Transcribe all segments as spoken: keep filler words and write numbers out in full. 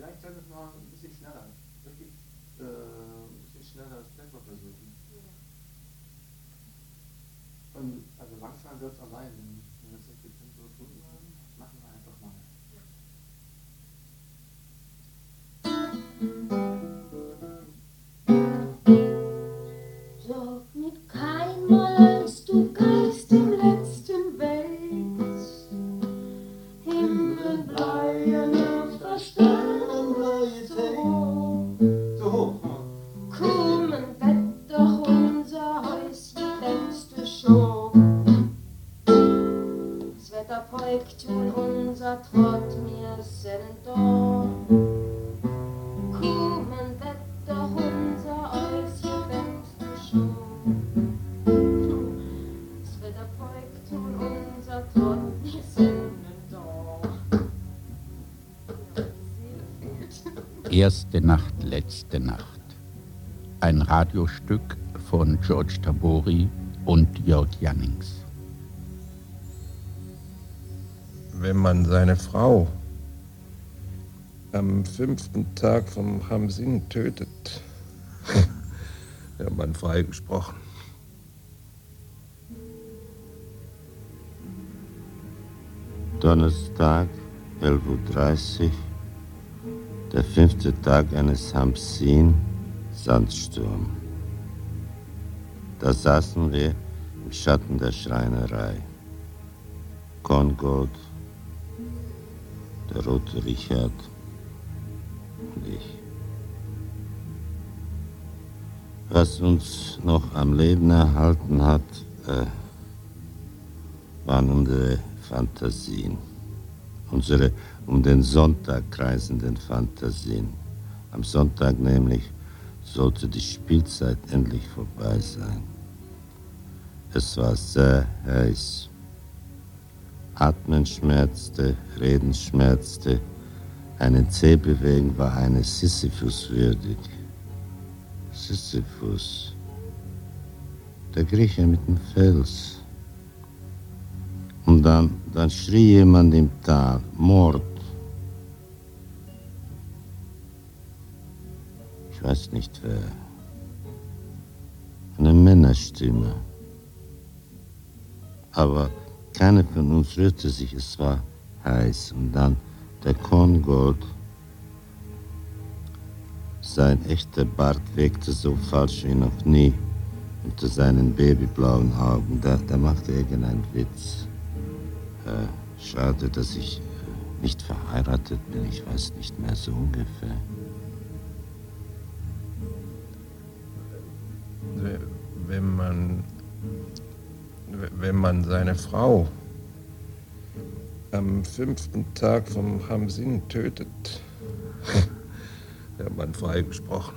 Vielleicht sollten wir es mal ein bisschen schneller, wirklich äh, ein bisschen schneller das Tempo versuchen. Und also langsam wird es allein, wenn wir das richtige Tempo tun wollen, machen wir einfach mal. Sag mir keinmal, als du gehst im letzten Weg, Himmel bleiben auf der Sterne So hoch. kommen Bett doch unser Häuschen, kennst du schon. Das Wetter beugt und unser Trott, wir sind da. Kommen Bett doch unser Häuschen, kennst du schon. Das Wetter beugt und unser Trott, wir sind da. Erste Nacht, letzte Nacht. Ein Radiostück von George Tabori und Jörg Jannings. Wenn man seine Frau am fünften Tag vom Hamsin tötet, wird man freigesprochen. Donnerstag, elf Uhr dreißig, der fünfte Tag eines Hamsin, Sandsturm. Da saßen wir im Schatten der Schreinerei. Korngold, der rote Richard und ich. Was uns noch am Leben erhalten hat, äh, waren unsere Fantasien. Unsere um den Sonntag kreisenden Fantasien. Am Sonntag nämlich sollte die Spielzeit endlich vorbei sein. Es war sehr heiß. Atmen schmerzte, Reden schmerzte, einen Zeh bewegen war eines Sisyphus würdig. Sisyphus, der Grieche mit dem Fels. Und dann, dann schrie jemand im Tal, Mord. Ich weiß nicht wer. Eine Männerstimme. Aber keiner von uns rührte sich, es war heiß. Und dann der Korngold. Sein echter Bart wirkte so falsch wie noch nie unter seinen babyblauen Augen. Da, da machte irgendeinen Witz. Äh, schade, dass ich äh, nicht verheiratet bin, ich weiß nicht mehr so ungefähr. Wenn man, wenn man seine Frau am fünften Tag vom Hamsin tötet, wird man freigesprochen.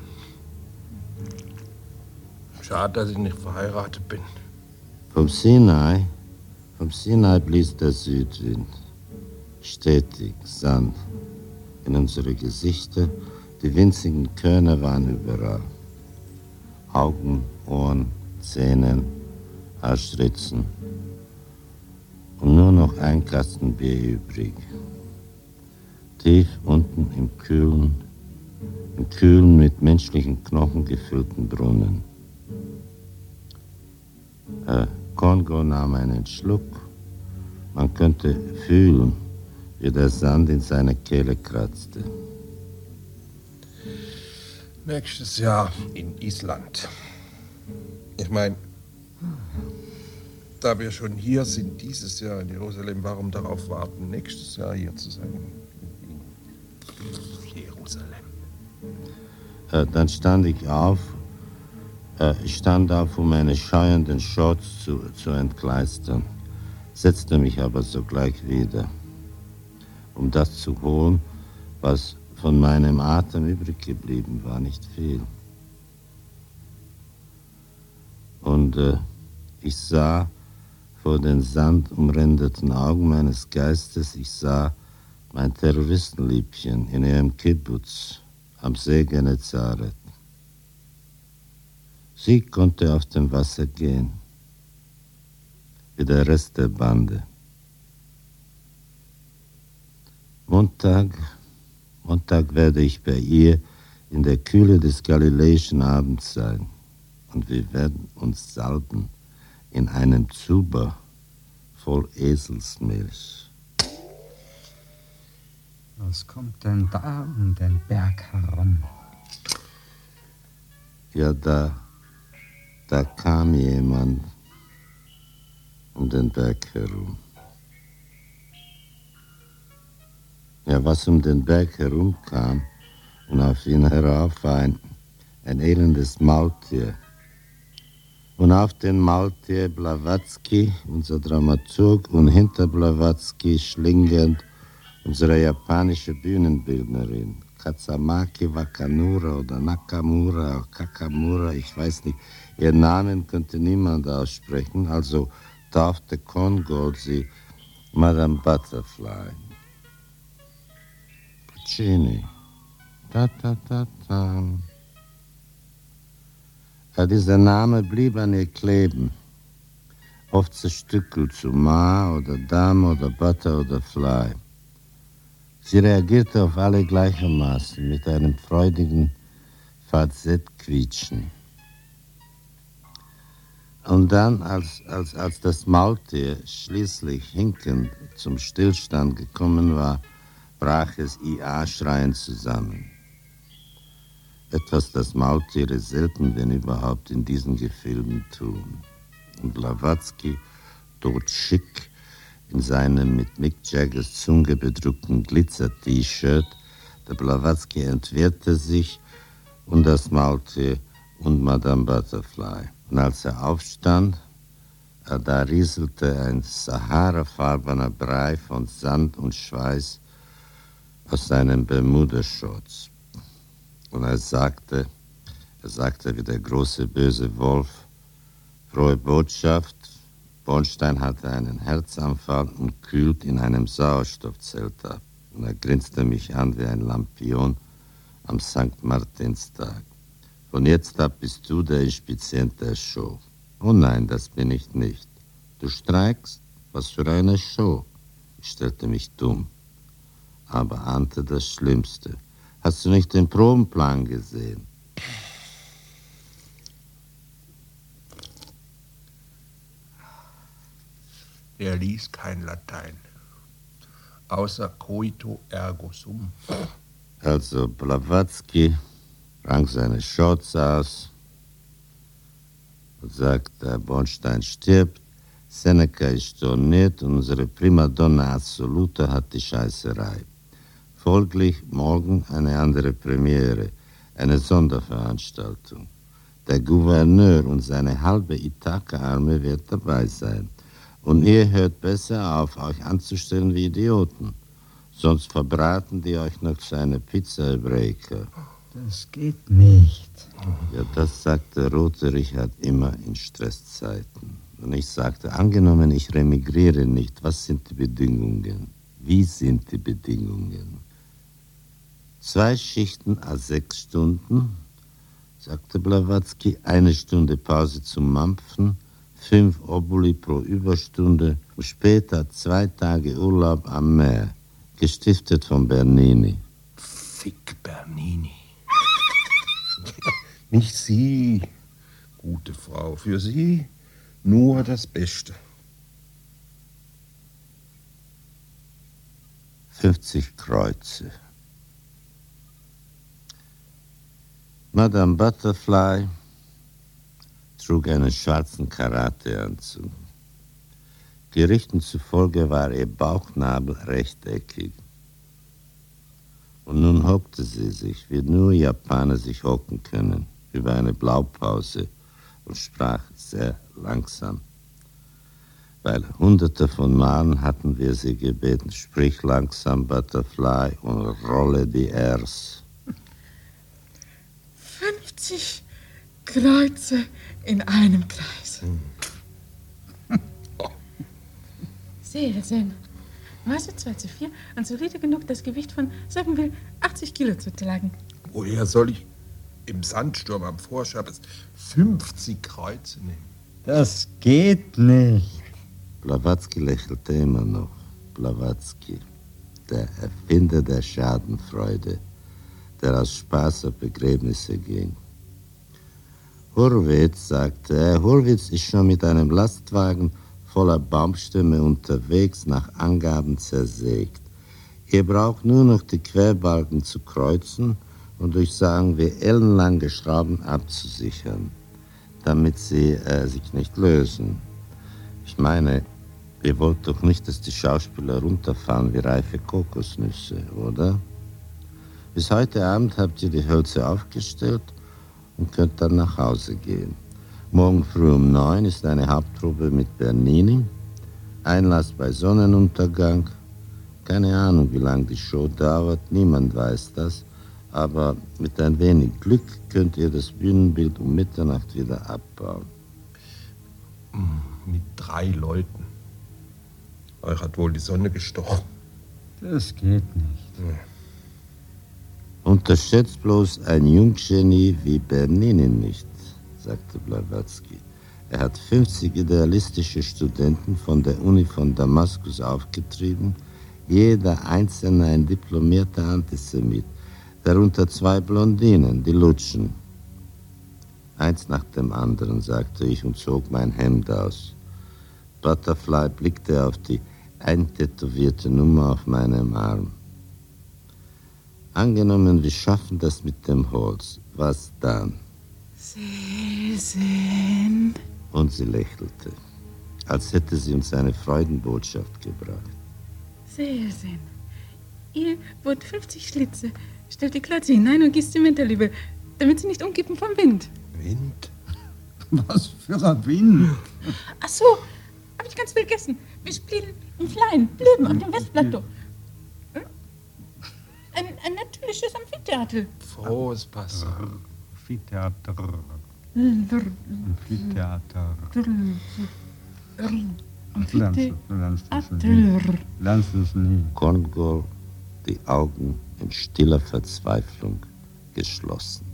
Schade, dass ich nicht verheiratet bin. Vom Sinai, vom Sinai blies der Südwind, stetig, Sand in unsere Gesichter, die winzigen Körner waren überall. Augen, Ohren, Zähnen, Arschritzen und nur noch ein Kasten Bier übrig. Tief unten im kühlen, im kühlen, mit menschlichen Knochen gefüllten Brunnen. Äh, Kongo nahm einen Schluck. Man könnte fühlen, wie der Sand in seiner Kehle kratzte. Nächstes Jahr in Island. Ich meine, da wir schon hier sind, dieses Jahr in Jerusalem, warum darauf warten, nächstes Jahr hier zu sein? In Jerusalem. Äh, dann stand ich auf. Äh, ich stand auf, um meine scheuernden Shorts zu, zu entkleistern, setzte mich aber sogleich wieder, um das zu holen, was von meinem Atem übrig geblieben war, nicht viel. Und äh, ich sah vor den sandumrändeten Augen meines Geistes, ich sah mein Terroristenliebchen in ihrem Kibbutz am See Genezareth. Sie konnte auf dem Wasser gehen, wie der Rest der Bande. Montag, Montag werde ich bei ihr in der Kühle des galiläischen Abends sein. Und wir werden uns salben in einem Zuber voll Eselsmilch. Was kommt denn da um den Berg herum? Ja, da, da kam jemand um den Berg herum. Ja, was um den Berg herumkam und auf ihn herauf war ein, ein elendes Maultier. Und auf den Maultier Blavatsky, unser Dramaturg, und hinter Blavatsky schlingend unsere japanische Bühnenbildnerin, Katsamaki Wakanura oder Nakamura oder Kakamura, ich weiß nicht, ihren Namen könnte niemand aussprechen, also taufte Kongold sie Madame Butterfly. Puccini. Ta, ta, ta, ta. Ja, dieser Name blieb an ihr kleben, oft zerstückelt zu Ma oder Dame oder Butter oder Fly. Sie reagierte auf alle gleichermaßen mit einem freudigen Falsettquietschen. Und dann, als, als, als das Maultier schließlich hinkend zum Stillstand gekommen war, brach es I A schreiend zusammen. Etwas, das Maultiere selten, wenn überhaupt, in diesen Gefilden tun. Und Blavatsky, totschick, in seinem mit Mick Jaggers Zunge bedruckten Glitzer-T-Shirt, der Blavatsky entwehrte sich und das Maultier und Madame Butterfly. Und als er aufstand, da rieselte ein saharafarbener Brei von Sand und Schweiß aus seinen Bermuda-Shorts. Und er sagte, er sagte wie der große böse Wolf, frohe Botschaft, Bornstein hatte einen Herzanfall und kühlt in einem Sauerstoffzelt ab. Und er grinste mich an wie ein Lampion am Sankt Martinstag. Von jetzt ab bist du der Inspizient der Show. Oh nein, das bin ich nicht. Du streikst? Was für eine Show? Ich stellte mich dumm, aber ahnte das Schlimmste. Hast du nicht den Probenplan gesehen? Er ließ kein Latein, außer coito ergo sum. Also Blavatsky rang seine Shorts aus und sagte, Bornstein stirbt, Seneca ist storniert und unsere Primadonna Assoluta hat die Scheißerei. Folglich morgen eine andere Premiere, eine Sonderveranstaltung. Der Gouverneur und seine halbe Ithaka-Armee wird dabei sein. Und ihr hört besser auf, euch anzustellen wie Idioten. Sonst verbraten die euch noch zu einer Pizza-Breaker. Das geht nicht. Ja, das sagte Rote Richard immer in Stresszeiten. Und ich sagte, angenommen, ich remigriere nicht, was sind die Bedingungen? Wie sind die Bedingungen? Zwei Schichten à sechs Stunden, sagte Blavatsky, eine Stunde Pause zum Mampfen, fünf Oboli pro Überstunde und später zwei Tage Urlaub am Meer, gestiftet von Bernini. Fick Bernini. Nicht Sie, gute Frau, für Sie nur das Beste. fünfzig Kreuze. Madame Butterfly trug einen schwarzen Karateanzug. Gerichten zufolge war ihr Bauchnabel rechteckig. Und nun hockte sie sich, wie nur Japaner sich hocken können, über eine Blaupause und sprach sehr langsam. Weil hunderte von Malen hatten wir sie gebeten, sprich langsam, Butterfly, und rolle die Rs. fünfzig Kreuze in einem Kreis. Hm. Sehr schön. Maße zwei zu vier und solide genug, das Gewicht von, sagen wir, achtzig Kilo zu tragen. Woher soll ich im Sandsturm am Vorschabbes fünfzig Kreuze nehmen? Das geht nicht. Blavatsky lächelte immer noch. Blavatsky. der Erfinder der Schadenfreude, der aus Spaß auf Begräbnisse ging. Hurwitz, sagte er, Hurwitz ist schon mit einem Lastwagen voller Baumstämme unterwegs, nach Angaben zersägt. Ihr braucht nur noch die Querbalken zu kreuzen und durch, sagen wir, ellenlange Schrauben abzusichern, damit sie äh, sich nicht lösen. Ich meine, ihr wollt doch nicht, dass die Schauspieler runterfahren wie reife Kokosnüsse, oder? Bis heute Abend habt ihr die Hölzer aufgestellt und könnt dann nach Hause gehen. Morgen früh um neun ist eine Hauptprobe mit Bernini, Einlass bei Sonnenuntergang. Keine Ahnung, wie lange die Show dauert, niemand weiß das, aber mit ein wenig Glück könnt ihr das Bühnenbild um Mitternacht wieder abbauen. Mit drei Leuten. Euch hat wohl die Sonne gestochen. Das geht nicht. Nee. Unterschätzt bloß ein Junggenie wie Bernini nicht, sagte Blavatsky. Er hat fünfzig idealistische Studenten von der Uni von Damaskus aufgetrieben, jeder einzelne ein diplomierter Antisemit, darunter zwei Blondinen, die Lutschen. Eins nach dem anderen, sagte ich und zog mein Hemd aus. Butterfly blickte auf die eintätowierte Nummer auf meinem Arm. Angenommen, wir schaffen das mit dem Holz. Was dann? Selsen. Und sie lächelte, als hätte sie uns eine Freudenbotschaft gebracht. Selsen. Ihr wollt fünfzig Schlitze. Stellt die Klötze hinein und gießt Zement darüber, damit sie nicht umkippen vom Wind. Wind? Was für ein Wind? Ach so, hab ich ganz vergessen. Wir spielen im Kleinen, Blöben auf dem Westplateau. Hm? Ein, ein natürliches Amphitheater. Frohes Passen. Amphitheater. Lr, Amphitheater. lr, Du lernst, du lernst es nie. Amphitheater. Du lernst es nie. Korngold, die Augen in stiller Verzweiflung geschlossen.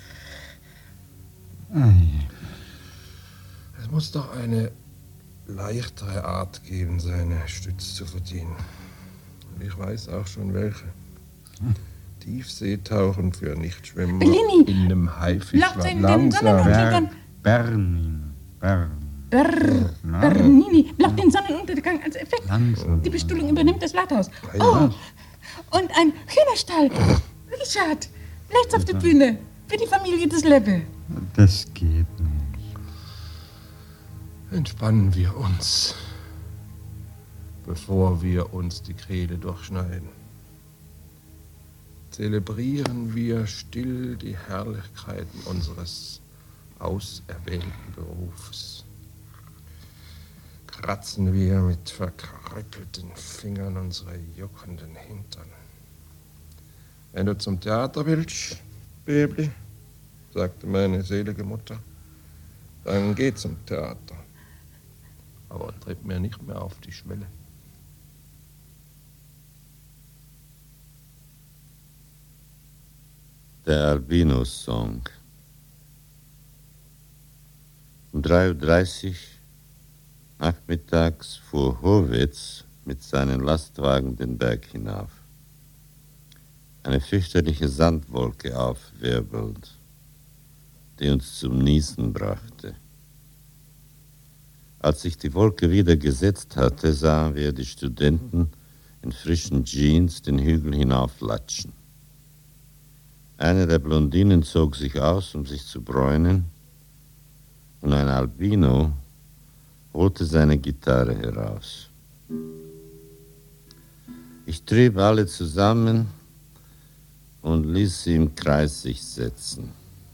Ei. Es muss doch eine leichtere Art geben, seine Stütze zu verdienen. Und ich weiß auch schon welche. Tiefseetauchen für Nichtschwimmer Bellini! in einem Haifisch. Lacht in den Langsam. Sonnenuntergang. Ber Bernin. Bern. Brr, Na. Bernini, blockt den Sonnenuntergang als Effekt. Langsam. Die Bestuhlung übernimmt das Rathaus. Ja. Oh, und ein Hühnerstall. Richard, rechts auf der Bühne. Für die Familie des Lebbe. Das geht nicht. Entspannen wir uns, bevor wir uns die Kehle durchschneiden. Zelebrieren wir still die Herrlichkeiten unseres auserwählten Berufes. Kratzen wir mit verkrüppelten Fingern unsere juckenden Hintern. Wenn du zum Theater willst, Bäbli, sagte meine selige Mutter, dann geh zum Theater. Aber tritt mir nicht mehr auf die Schwelle. Der Albino-Song. Um drei Uhr dreißig nachmittags fuhr Hurwitz mit seinen Lastwagen den Berg hinauf. Eine fürchterliche Sandwolke aufwirbelnd, die uns zum Niesen brachte. Als sich die Wolke wieder gesetzt hatte, sahen wir die Studenten in frischen Jeans den Hügel hinauflatschen. Eine der Blondinen zog sich aus, um sich zu bräunen, und ein Albino holte seine Gitarre heraus. Ich trieb alle zusammen und ließ sie im Kreis sich setzen.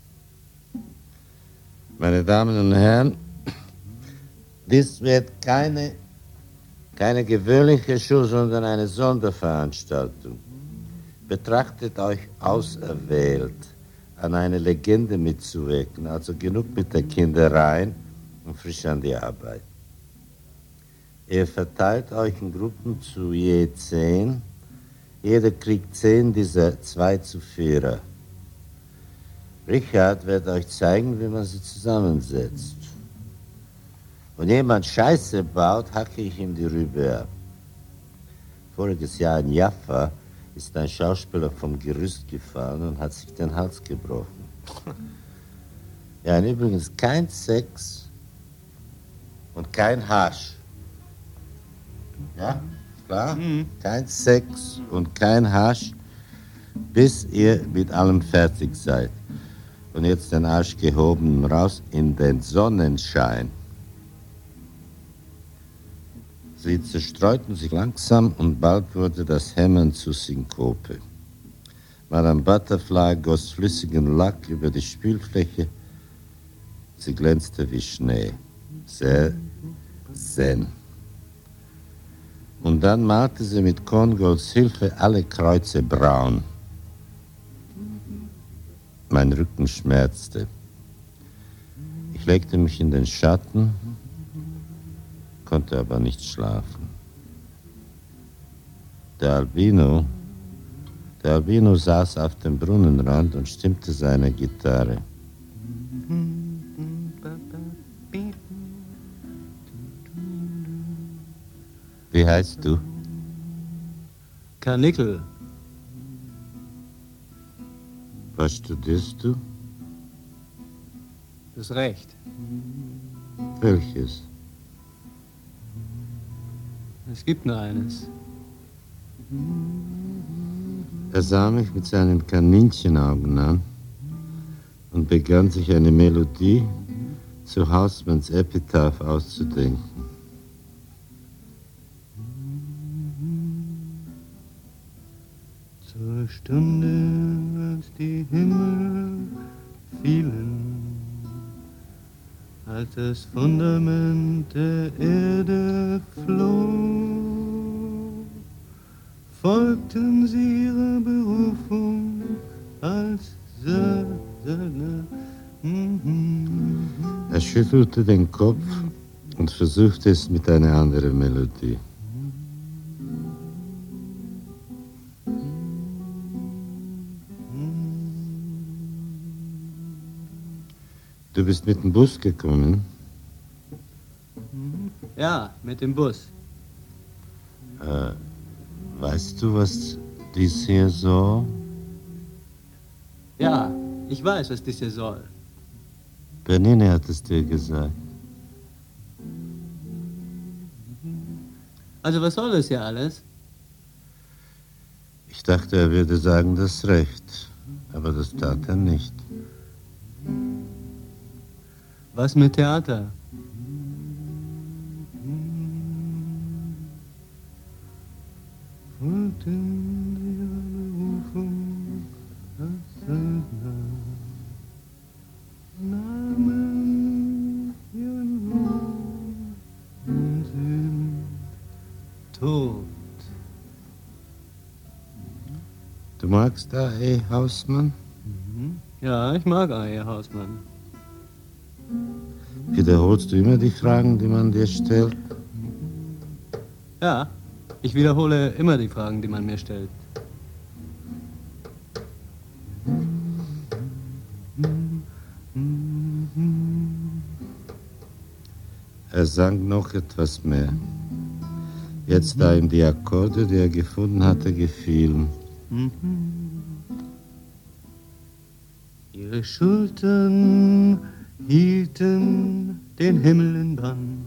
Meine Damen und Herren, dies wird keine, keine gewöhnliche Show, sondern eine Sonderveranstaltung. Betrachtet euch auserwählt, an eine Legende mitzuwirken, also genug mit der Kindereien und frisch an die Arbeit. Ihr verteilt euch in Gruppen zu je zehn. Jeder kriegt zehn dieser zwei zu vierer. Richard wird euch zeigen, wie man sie zusammensetzt. Wenn jemand Scheiße baut, hacke ich ihm die Rübe ab. Voriges Jahr in Jaffa ist ein Schauspieler vom Gerüst gefallen und hat sich den Hals gebrochen. Ja, und übrigens kein Sex und kein Hasch. Ja, klar? Mhm. Kein Sex und kein Hasch, bis ihr mit allem fertig seid. Und jetzt den Arsch gehoben, raus in den Sonnenschein. Sie zerstreuten sich langsam und bald wurde das Hämmern zu Synkope. Madame Butterfly goss flüssigen Lack über die Spülfläche. Sie glänzte wie Schnee. Sehr zen. Und dann malte sie mit Korngolds Hilfe alle Kreuze braun. Mein Rücken schmerzte. Ich legte mich in den Schatten, konnte aber nicht schlafen. Der Albino, der Albino saß auf dem Brunnenrand und stimmte seine Gitarre. Wie heißt du? Karnickel. Was studierst du? Das Recht. Welches? Es gibt nur eines. Er sah mich mit seinen Kaninchenaugen an und begann sich eine Melodie zu Hausmanns Epitaph auszudenken. Zur Stunde, als die Himmel fielen, als das Fundament der Erde floh, folgten sie ihrer Berufung als Söldner. Er schüttelte den Kopf und versuchte es mit einer anderen Melodie. Du bist mit dem Bus gekommen? Ja, mit dem Bus. Äh, weißt du, was dies hier so? Ja, ich weiß, was dies hier soll. Bernini hat es dir gesagt. Also was soll das hier alles? Ich dachte, er würde sagen, das Recht. Aber das tat er nicht. Was mit Theater? Tot. Du magst A E. Hausmann? Ja, ich mag A E. Hausmann. Wiederholst du immer die Fragen, die man dir stellt? Ja, ich wiederhole immer die Fragen, die man mir stellt. Er sang noch etwas mehr. Jetzt, da ihm die Akkorde, die er gefunden hatte, gefielen. Ihre Schultern hielten den Himmel in Bann.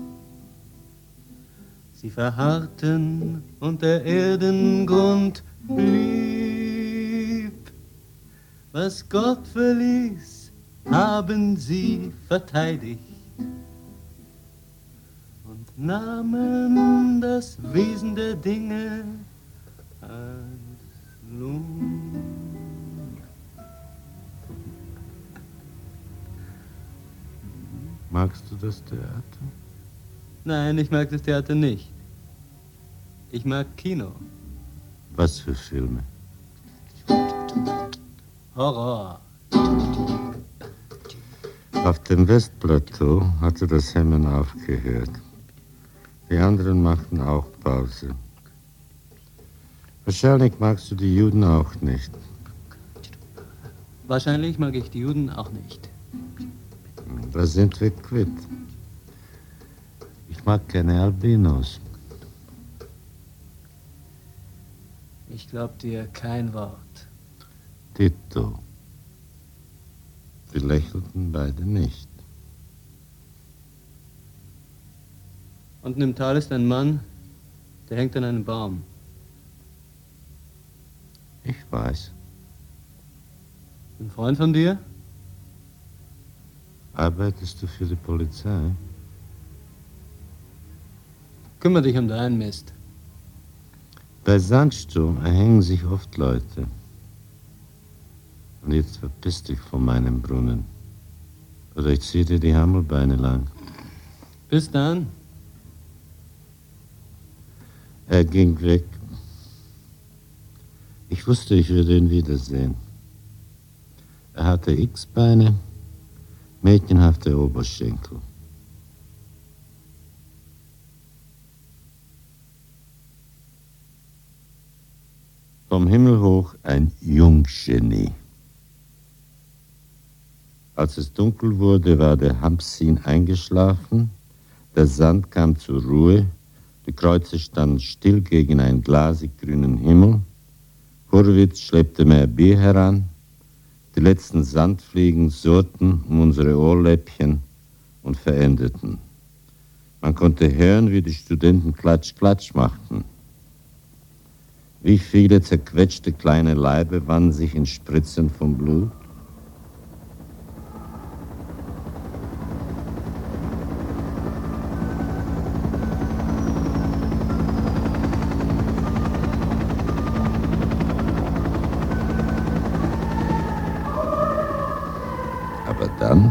Sie verharrten und der Erdengrund blieb. Was Gott verließ, haben sie verteidigt und nahmen das Wesen der Dinge als Lohn. Magst du das Theater? Nein, ich mag das Theater nicht. Ich mag Kino. Was für Filme? Horror. Auf dem Westplateau hatte das Hämmern aufgehört. Die anderen machten auch Pause. Wahrscheinlich magst du die Juden auch nicht. Wahrscheinlich mag ich die Juden auch nicht. Da sind wir quitt. Ich mag keine Albinos. Ich glaub dir kein Wort. Tito. Wir lächelten beide nicht. Unten im Tal ist ein Mann, der hängt an einem Baum. Ich weiß. Ein Freund von dir? Arbeitest du für die Polizei? Kümmer dich um deinen Mist. Bei Sandsturm erhängen sich oft Leute. Und jetzt verpiss dich von meinem Brunnen. Oder ich zieh dir die Hammelbeine lang. Bis dann. Er ging weg. Ich wusste, ich würde ihn wiedersehen. Er hatte X-Beine, mädchenhafte Oberschenkel. Vom Himmel hoch ein Junggenie. Als es dunkel wurde, war der Hampsin eingeschlafen, der Sand kam zur Ruhe, die Kreuze standen still gegen einen glasig grünen Himmel, Hurwitz schleppte mehr Bier heran, die letzten Sandfliegen surrten um unsere Ohrläppchen und verendeten. Man konnte hören, wie die Studenten Klatsch, Klatsch machten. Wie viele zerquetschte kleine Leibe wanden sich in Spritzen von Blut? Aber dann,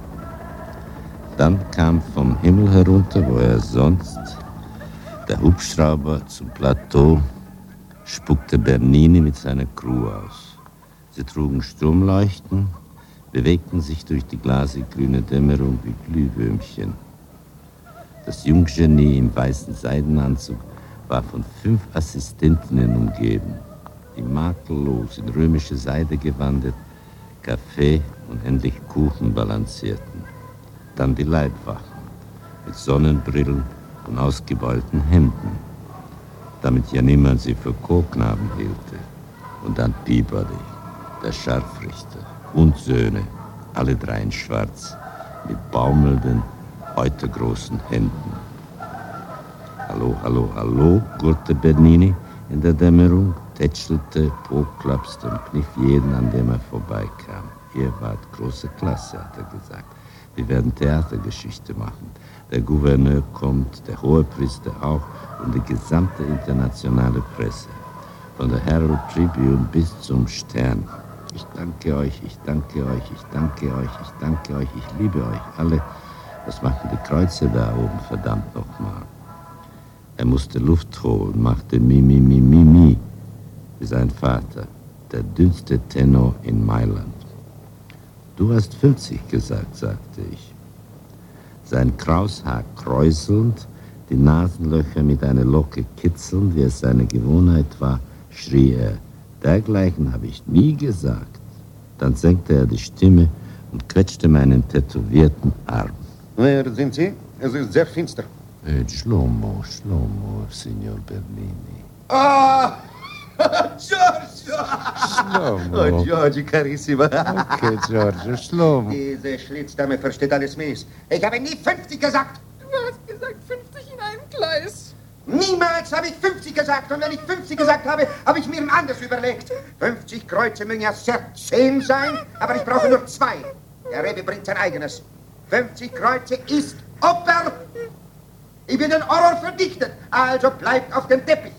dann kam vom Himmel herunter, wo er sonst, der Hubschrauber zum Plateau, spuckte Bernini mit seiner Crew aus. Sie trugen Sturmleuchten, bewegten sich durch die glasig grüne Dämmerung wie Glühwürmchen. Das Junggenie im weißen Seidenanzug war von fünf Assistentinnen umgeben, die makellos in römische Seide gewandet, Kaffee und endlich Kuchen balancierten. Dann die Leibwachen mit Sonnenbrillen und ausgebeulten Hemden, damit ja niemand sie für Chorknaben hielte. Und dann Peabody, der Scharfrichter, und Söhne, alle drei in schwarz, mit baumelnden, heute großen Händen. Hallo, hallo, hallo, gurrte Bernini in der Dämmerung, tätschelte, poklapste und kniff jeden, an dem er vorbeikam. Ihr wart große Klasse, hat er gesagt. Wir werden Theatergeschichte machen. Der Gouverneur kommt, der Hohepriester auch und die gesamte internationale Presse. Von der Herald Tribune bis zum Stern. Ich danke euch, ich danke euch, ich danke euch, ich danke euch, ich liebe euch alle. Was machen die Kreuze da oben, verdammt nochmal? Er musste Luft holen, machte mi, mi, mi, mi, mi, wie sein Vater, der dünnste Tenor in Mailand. Du hast fünfzig gesagt, sagte ich. Sein Kraushaar kräuselnd, die Nasenlöcher mit einer Locke kitzelnd, wie es seine Gewohnheit war, schrie er, dergleichen habe ich nie gesagt. Dann senkte er die Stimme und quetschte meinen tätowierten Arm. Wer sind Sie? Es ist sehr finster. Äh, Shlomo, Shlomo, Signor Bernini. Ah! Giorgio! Shlomo. Oh, Giorgio, carissima. Okay, Giorgio, Shlomo. Diese Schlitzdame versteht alles mies. Ich habe nie fünfzig gesagt. Du hast gesagt fünfzig in einem Gleis. Niemals habe ich fünfzig gesagt. Und wenn ich fünfzig gesagt habe, habe ich mir anders überlegt. fünfzig Kreuze mögen ja sehr zehn sein, aber ich brauche nur zwei. Der Rebbe bringt sein eigenes. fünfzig Kreuze ist Oper. Ich will den Horror verdichten, also bleibt auf dem Teppich.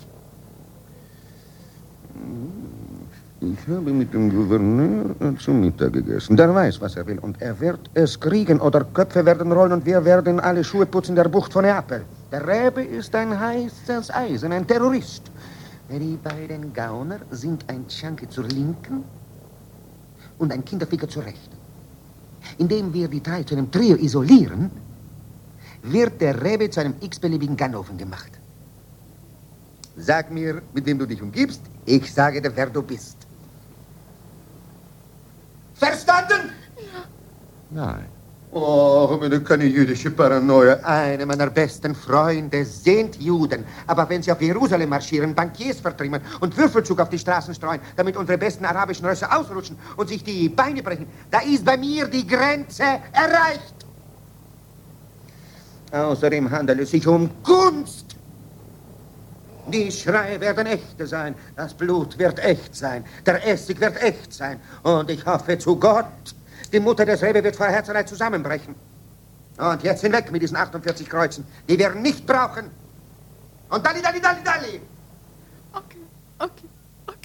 Ich habe mit dem Gouverneur zu Mittag gegessen. Der weiß, was er will. Und er wird es kriegen oder Köpfe werden rollen und wir werden alle Schuhe putzen in der Bucht von Neapel. Der Rebbe ist ein heißes Eisen, ein Terrorist. Die beiden Gauner sind ein Tschanke zur Linken und ein Kinderficker zur Rechten. Indem wir die drei zu einem Trio isolieren, wird der Rebbe zu einem x-beliebigen Ganoven gemacht. Sag mir, mit wem du dich umgibst. Ich sage dir, wer du bist. Verstanden? Nein. Oh, meine keine jüdische Paranoia. Eine meiner besten Freunde sind Juden. Aber wenn sie auf Jerusalem marschieren, Bankiers vertreiben und Würfelzug auf die Straßen streuen, damit unsere besten arabischen Rösser ausrutschen und sich die Beine brechen, da ist bei mir die Grenze erreicht. Außerdem handelt es sich um Gunst. Die Schreie werden echte sein, das Blut wird echt sein, der Essig wird echt sein. Und ich hoffe zu Gott, die Mutter des Rebbe wird vor Herzeleid zusammenbrechen. Und jetzt hinweg mit diesen achtundvierzig Kreuzen, die wir nicht brauchen. Und Dalli, Dalli, Dalli, Dalli! Okay, okay, okay.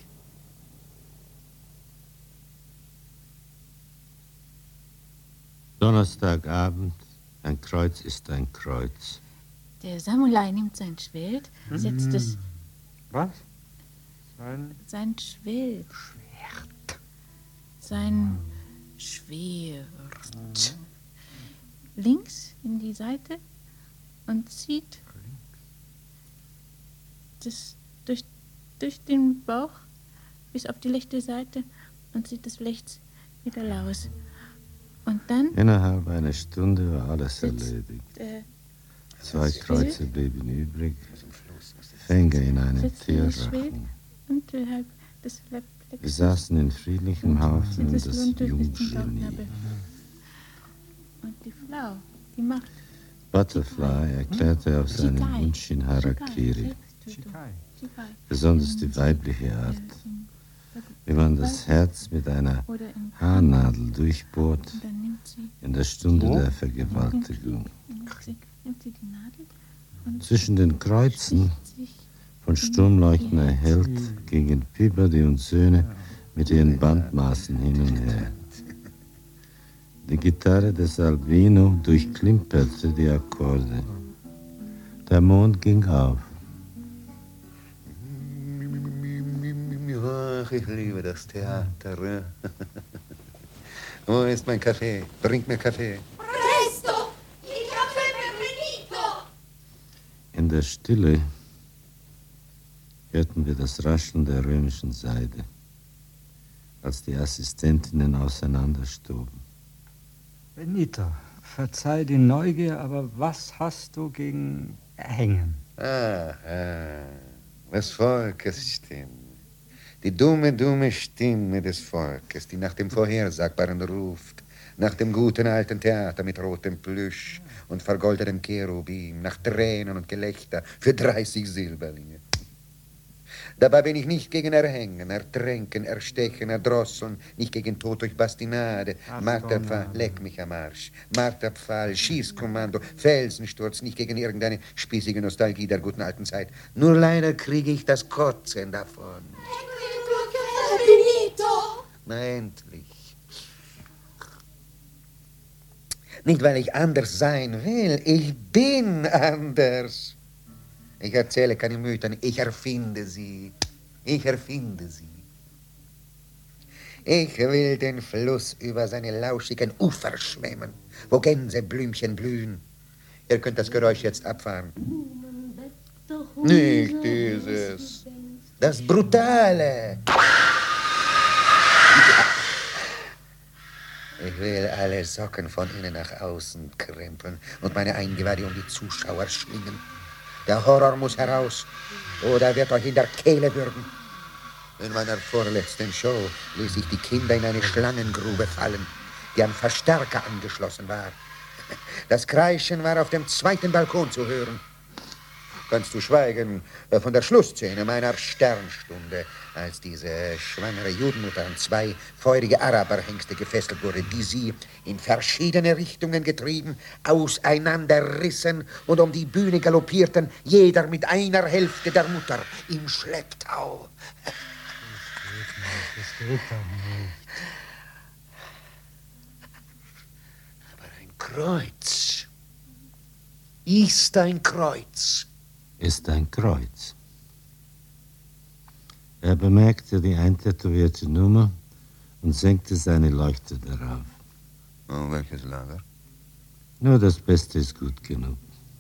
Donnerstagabend, ein Kreuz ist ein Kreuz. Der Samurai nimmt sein Schwert, setzt es... Was? Sein... Sein Schwert. Schwert. Sein Schwert. Links in die Seite und zieht das durch, durch den Bauch bis auf die rechte Seite und zieht das rechts wieder raus. Und dann... Innerhalb einer Stunde war alles erledigt. Äh, Zwei Kreuze blieben übrig, Fänge in einem Tierrachen. Unterhalb des Wir saßen in friedlichem Hafen das Junggenie. Und die Frau, die macht... Butterfly erklärte auf seinen Wunsch in Harakiri, besonders die weibliche Art, wie man das Herz mit einer Haarnadel durchbohrt in der Stunde der Vergewaltigung. Zwischen den Kreuzen, von Sturmleuchten erhellt, gingen Peabody und Söhne mit ihren Bandmaßen hin und her. Die Gitarre des Albino durchklimperte die Akkorde. Der Mond ging auf. Ach, ich liebe das Theater. Wo ist mein Kaffee? Bringt mir Kaffee. Presto! Il caffè per finito! In der Stille hörten wir das Rascheln der römischen Seide, als die Assistentinnen auseinanderstoben. Benito, verzeih die Neugier, aber was hast du gegen Hängen? Ah, ah, das Volkes Stimme. Die dumme, dumme Stimme des Volkes, die nach dem Vorhersagbaren ruft, nach dem guten alten Theater mit rotem Plüsch und vergoldetem Cherubim, nach Tränen und Gelächter für dreißig Silberlinge. Dabei bin ich nicht gegen Erhängen, Ertränken, Erstechen, Erdrosseln, nicht gegen Tod durch Bastinade, Marterpfahl, leck mich am Arsch, Marterpfahl, Schießkommando, Felsensturz, nicht gegen irgendeine spießige Nostalgie der guten alten Zeit. Nur leider kriege ich das Kotzen davon. Na endlich. Nicht, weil ich anders sein will, ich bin anders. Ich erzähle keine Mythen, ich erfinde sie. Ich erfinde sie. Ich will den Fluss über seine lauschigen Ufer schwemmen, wo Gänseblümchen blühen. Ihr könnt das Geräusch jetzt abfahren. Nicht dieses. Das Brutale. Ich will alle Socken von innen nach außen krempeln und meine Eingeweide um die Zuschauer schlingen. Der Horror muss heraus, oder er wird euch in der Kehle würgen. In meiner vorletzten Show ließ ich die Kinder in eine Schlangengrube fallen, die an Verstärker angeschlossen war. Das Kreischen war auf dem zweiten Balkon zu hören. Kannst du schweigen von der Schlussszene meiner Sternstunde, als diese schwangere Judenmutter an zwei feurige Araberhengste gefesselt wurde, die sie in verschiedene Richtungen getrieben, auseinanderrissen und um die Bühne galoppierten, jeder mit einer Hälfte der Mutter im Schlepptau. Das geht doch nicht. Aber ein Kreuz ist ein Kreuz. Ist ein Kreuz. Er bemerkte die eintätowierte Nummer und senkte seine Leuchte darauf. Oh, welches Lager? Nur das Beste ist gut genug.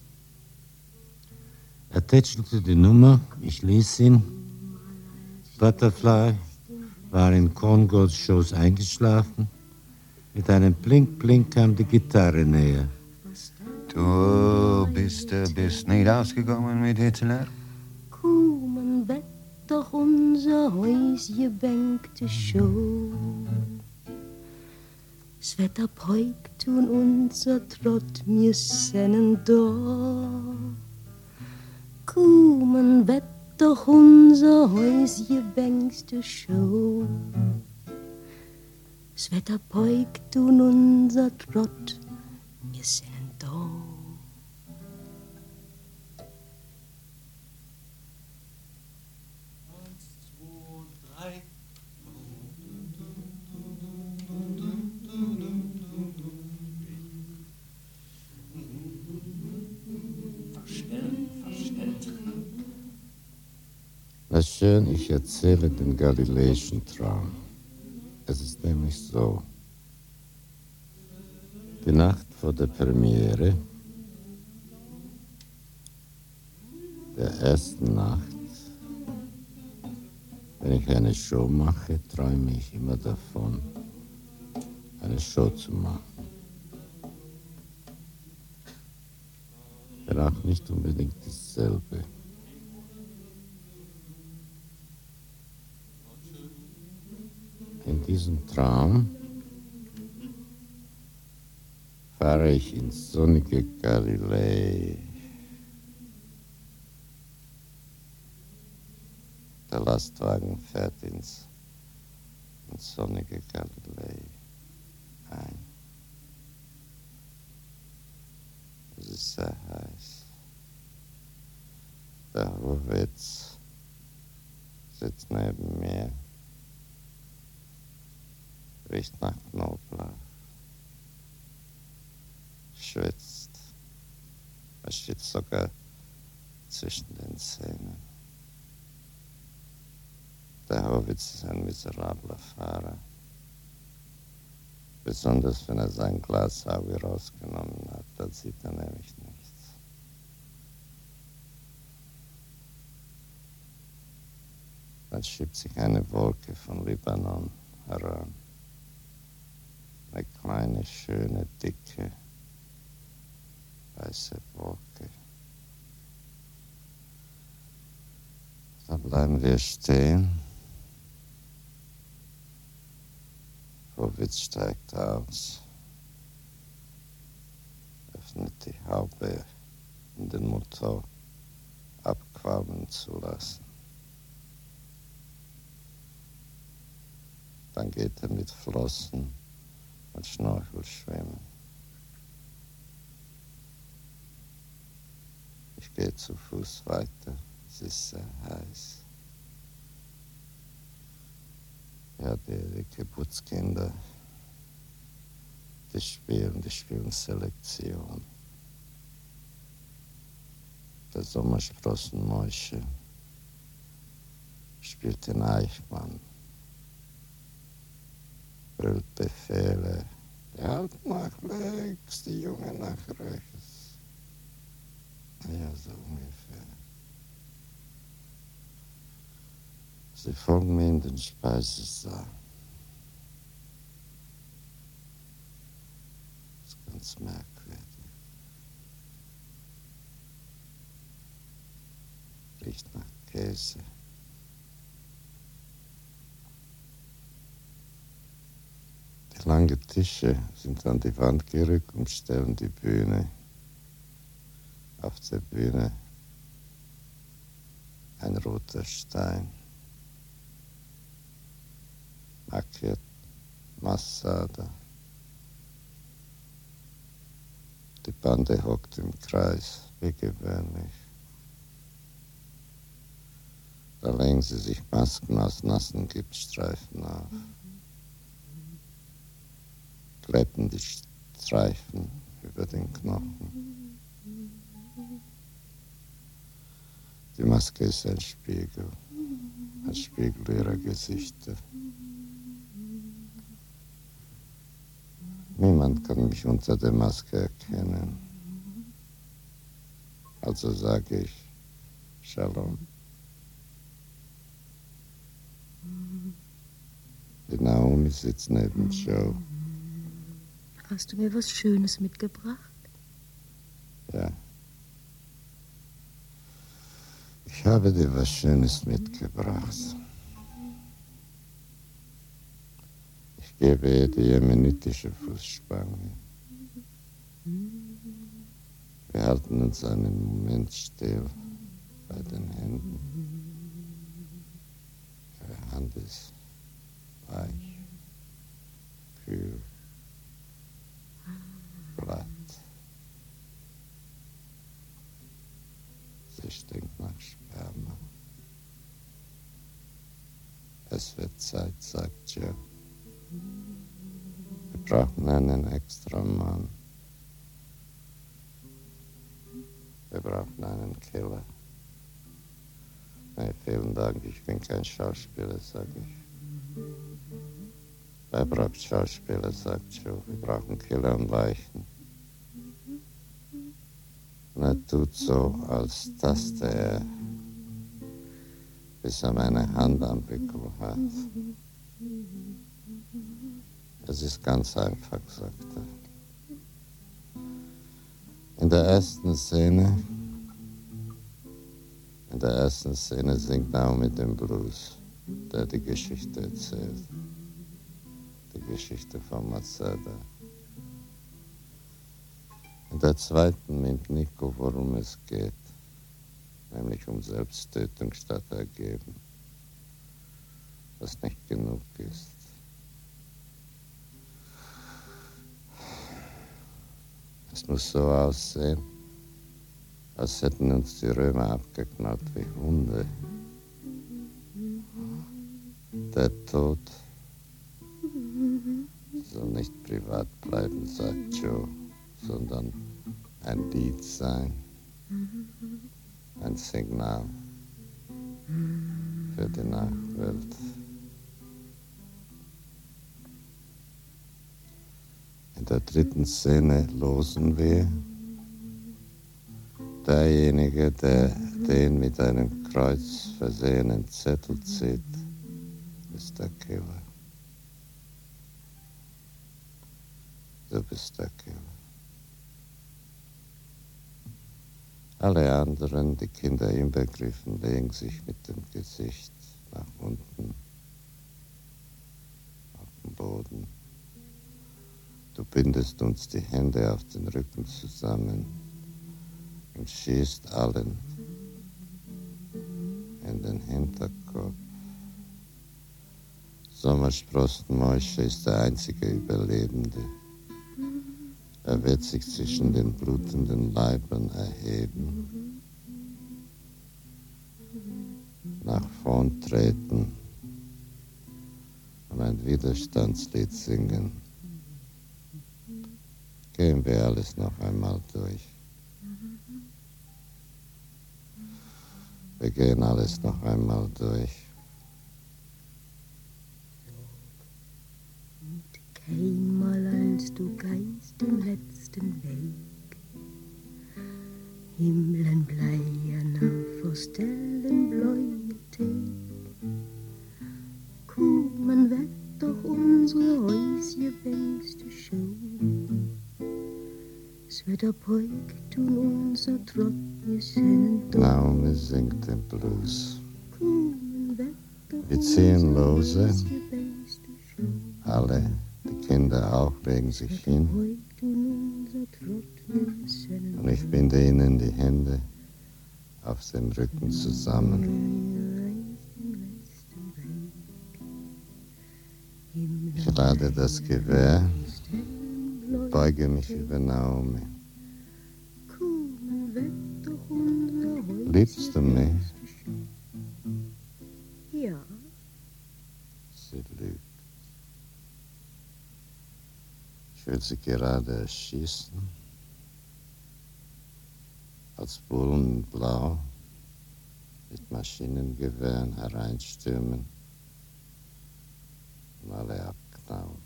Er tätschelte die Nummer, ich ließ ihn. Butterfly war in Korngolds Shows eingeschlafen. Mit einem Blink-Blink kam die Gitarre näher. Du bist, äh, bist nicht ausgegangen mit Hitler? Kommen wird doch unser Häusgebänkte Show. Es wird ab heut tun unser Trott, mir sennen da. Kommen wird doch unser Häusgebänkte Show. Es wird ab heut tun unser Trott, mir sennen da. Na schön, ich erzähle den galileischen Traum. Es ist nämlich so. Die Nacht vor der Premiere, der ersten Nacht, wenn ich eine Show mache, träume ich immer davon, eine Show zu machen. Wenn auch nicht unbedingt dasselbe. In diesem Traum fahre ich ins sonnige Galilei. Der Lastwagen fährt ins, ins sonnige Galilei ein. Es ist sehr heiß. Der Horwitz sitzt neben mir. Riecht nach Knoblauch, schwitzt, er steht sogar zwischen den Zähnen. Der Horwitz ist ein miserabler Fahrer, besonders wenn er sein Glasauge rausgenommen hat, dann sieht er nämlich nichts. Dann schiebt sich eine Wolke von Libanon heran. Eine kleine, schöne, dicke, weiße Wolke. Dann bleiben wir stehen. Horwitz steigt aus, öffnet die Haube, um den Motor abqualmen zu lassen. Dann geht er mit Flossen und Schnorchel schwimmen. Ich gehe zu Fuß weiter, es ist sehr heiß. Ja, die, die Geburtskinder, die spielen, die spielen Selektion. Der Sommersprossenmäusche spielt den Eichmann. Brüllt Befehle, die halten nach links, die Jungen nach rechts. Ja, so ungefähr. Sie folgen mir in den Speisesaal. Das ist ganz merkwürdig. Riecht nach Käse. Die langen Tische sind an die Wand gerückt und stellen die Bühne. Auf der Bühne ein roter Stein. Markiert Massada. Die Bande hockt im Kreis, wie gewöhnlich. Da legen sie sich Masken aus nassen Gipsstreifen auf. Glätten die Streifen über den Knochen. Die Maske ist ein Spiegel, ein Spiegel ihrer Gesichter. Niemand kann mich unter der Maske erkennen. Also sage ich Shalom. Die Naomi sitzt neben Joe. Hast du mir was Schönes mitgebracht? Ja. Ich habe dir was Schönes mitgebracht. Ich gebe dir jemenitische Fußspange. Wir halten uns einen Moment still bei den Händen. Ihre Hand ist weich, kühl, glatt. Sie stinkt nach Sperma. Es wird Zeit, sagt Joe. Wir brauchen einen extra Mann. Wir brauchen einen Killer. Nein, vielen Dank, ich bin kein Schauspieler, sag ich. Wer braucht Schauspieler, sagt Joe. Wir brauchen Killer und Leichen. Und er tut so, als taste er, bis er meine Hand am Wickel hat. Es ist ganz einfach, sagt er. In der ersten Szene, in der ersten Szene singt Naomi den Blues, der die Geschichte erzählt. Die Geschichte von Mazeda. In der zweiten nimmt Nico, worum es geht, nämlich um Selbsttötung statt Ergeben, was nicht genug ist. Es muss so aussehen, als hätten uns die Römer abgeknallt wie Hunde. Der Tod soll nicht privat bleiben, sagt Joe, sondern ein Lied sein, ein Signal für die Nachwelt. In der dritten Szene losen wir. Derjenige, der den mit einem Kreuz versehenen Zettel zieht, ist der Killer. Du bist der Killer. Alle anderen, die Kinder inbegriffen, legen sich mit dem Gesicht nach unten auf den Boden. Du bindest uns die Hände auf den Rücken zusammen und schießt allen in den Hinterkopf. Sommersprossenmäusche ist der einzige Überlebende. Er wird sich zwischen den blutenden Leibern erheben, nach vorn treten und ein Widerstandslied singen. Gehen wir alles noch einmal durch. Wir gehen alles noch einmal durch. Keinmal als du geist im letzten Weg, Himlen bleierna vor Stellen bläuete, kommen weg doch unsere Häuschen, denkst du schon. Es wird erbeugt und unser Trott, wir sind doch. Naomi singt den Blues. Wir ziehen lose. Alle, die Kinder auch, legen sich hin. Und ich binde ihnen die Hände auf dem Rücken zusammen. Ich lade das Gewehr, beuge mich über Naomi. Liebst du mich? Ja. Sie lügt. Ich will sie gerade erschießen, als Bullen in Blau mit Maschinengewehren hereinstürmen und alle abknallen.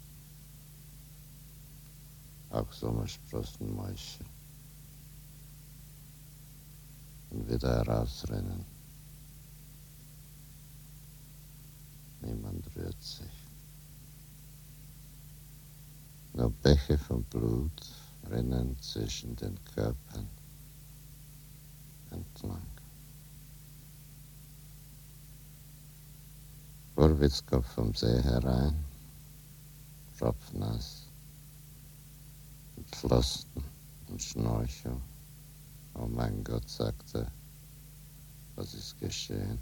Auch Sommersprossenmäusche. Und wieder herausrennen. Niemand rührt sich. Nur Bäche von Blut rinnen zwischen den Körpern entlang. Vorwärts kommt vom See herein, tropfnass, mit Flossen und Schnorchel. Oh mein Gott, sagt er, was ist geschehen?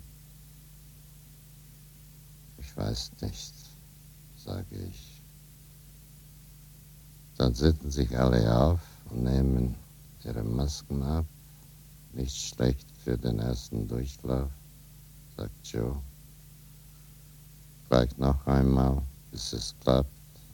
Ich weiß nicht, sage ich. Dann sitzen sich alle auf und nehmen ihre Masken ab. Nicht schlecht für den ersten Durchlauf, sagt Joe. Gleich noch einmal, bis es klappt.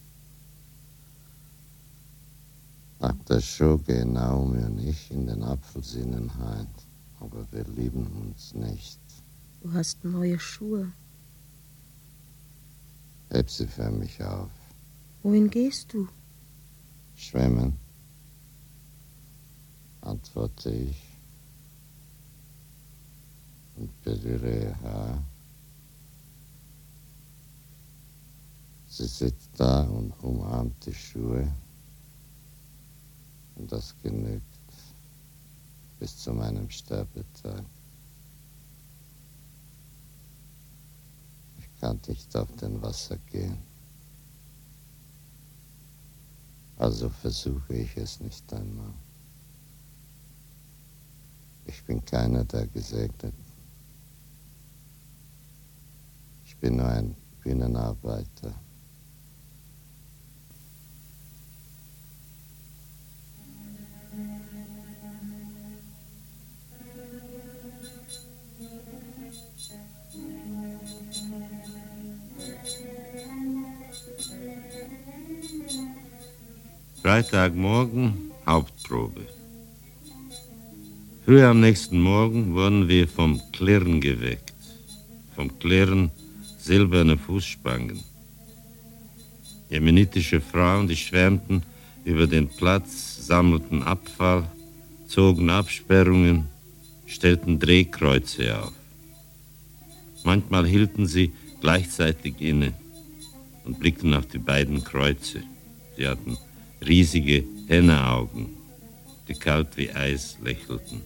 Nach der Show gehen Naomi und ich in den Apfelsinenhain, aber wir lieben uns nicht. Du hast neue Schuhe. Heb sie für mich auf. Wohin gehst du? Schwimmen, antworte ich und berühre ihr Haar. Sie sitzt da und umarmt die Schuhe und das genügt bis zu meinem Sterbetag. Ich kann nicht auf den Wasser gehen. Also versuche ich es nicht einmal. Ich bin keiner der Gesegneten. Ich bin nur ein Bühnenarbeiter. Freitagmorgen, Hauptprobe. Früh am nächsten Morgen wurden wir vom Klirren geweckt. Vom Klirren silberne Fußspangen. Jemenitische Frauen, die schwärmten über den Platz, sammelten Abfall, zogen Absperrungen, stellten Drehkreuze auf. Manchmal hielten sie gleichzeitig inne und blickten auf die beiden Kreuze. Sie hatten riesige Henneaugen, die kalt wie Eis lächelten.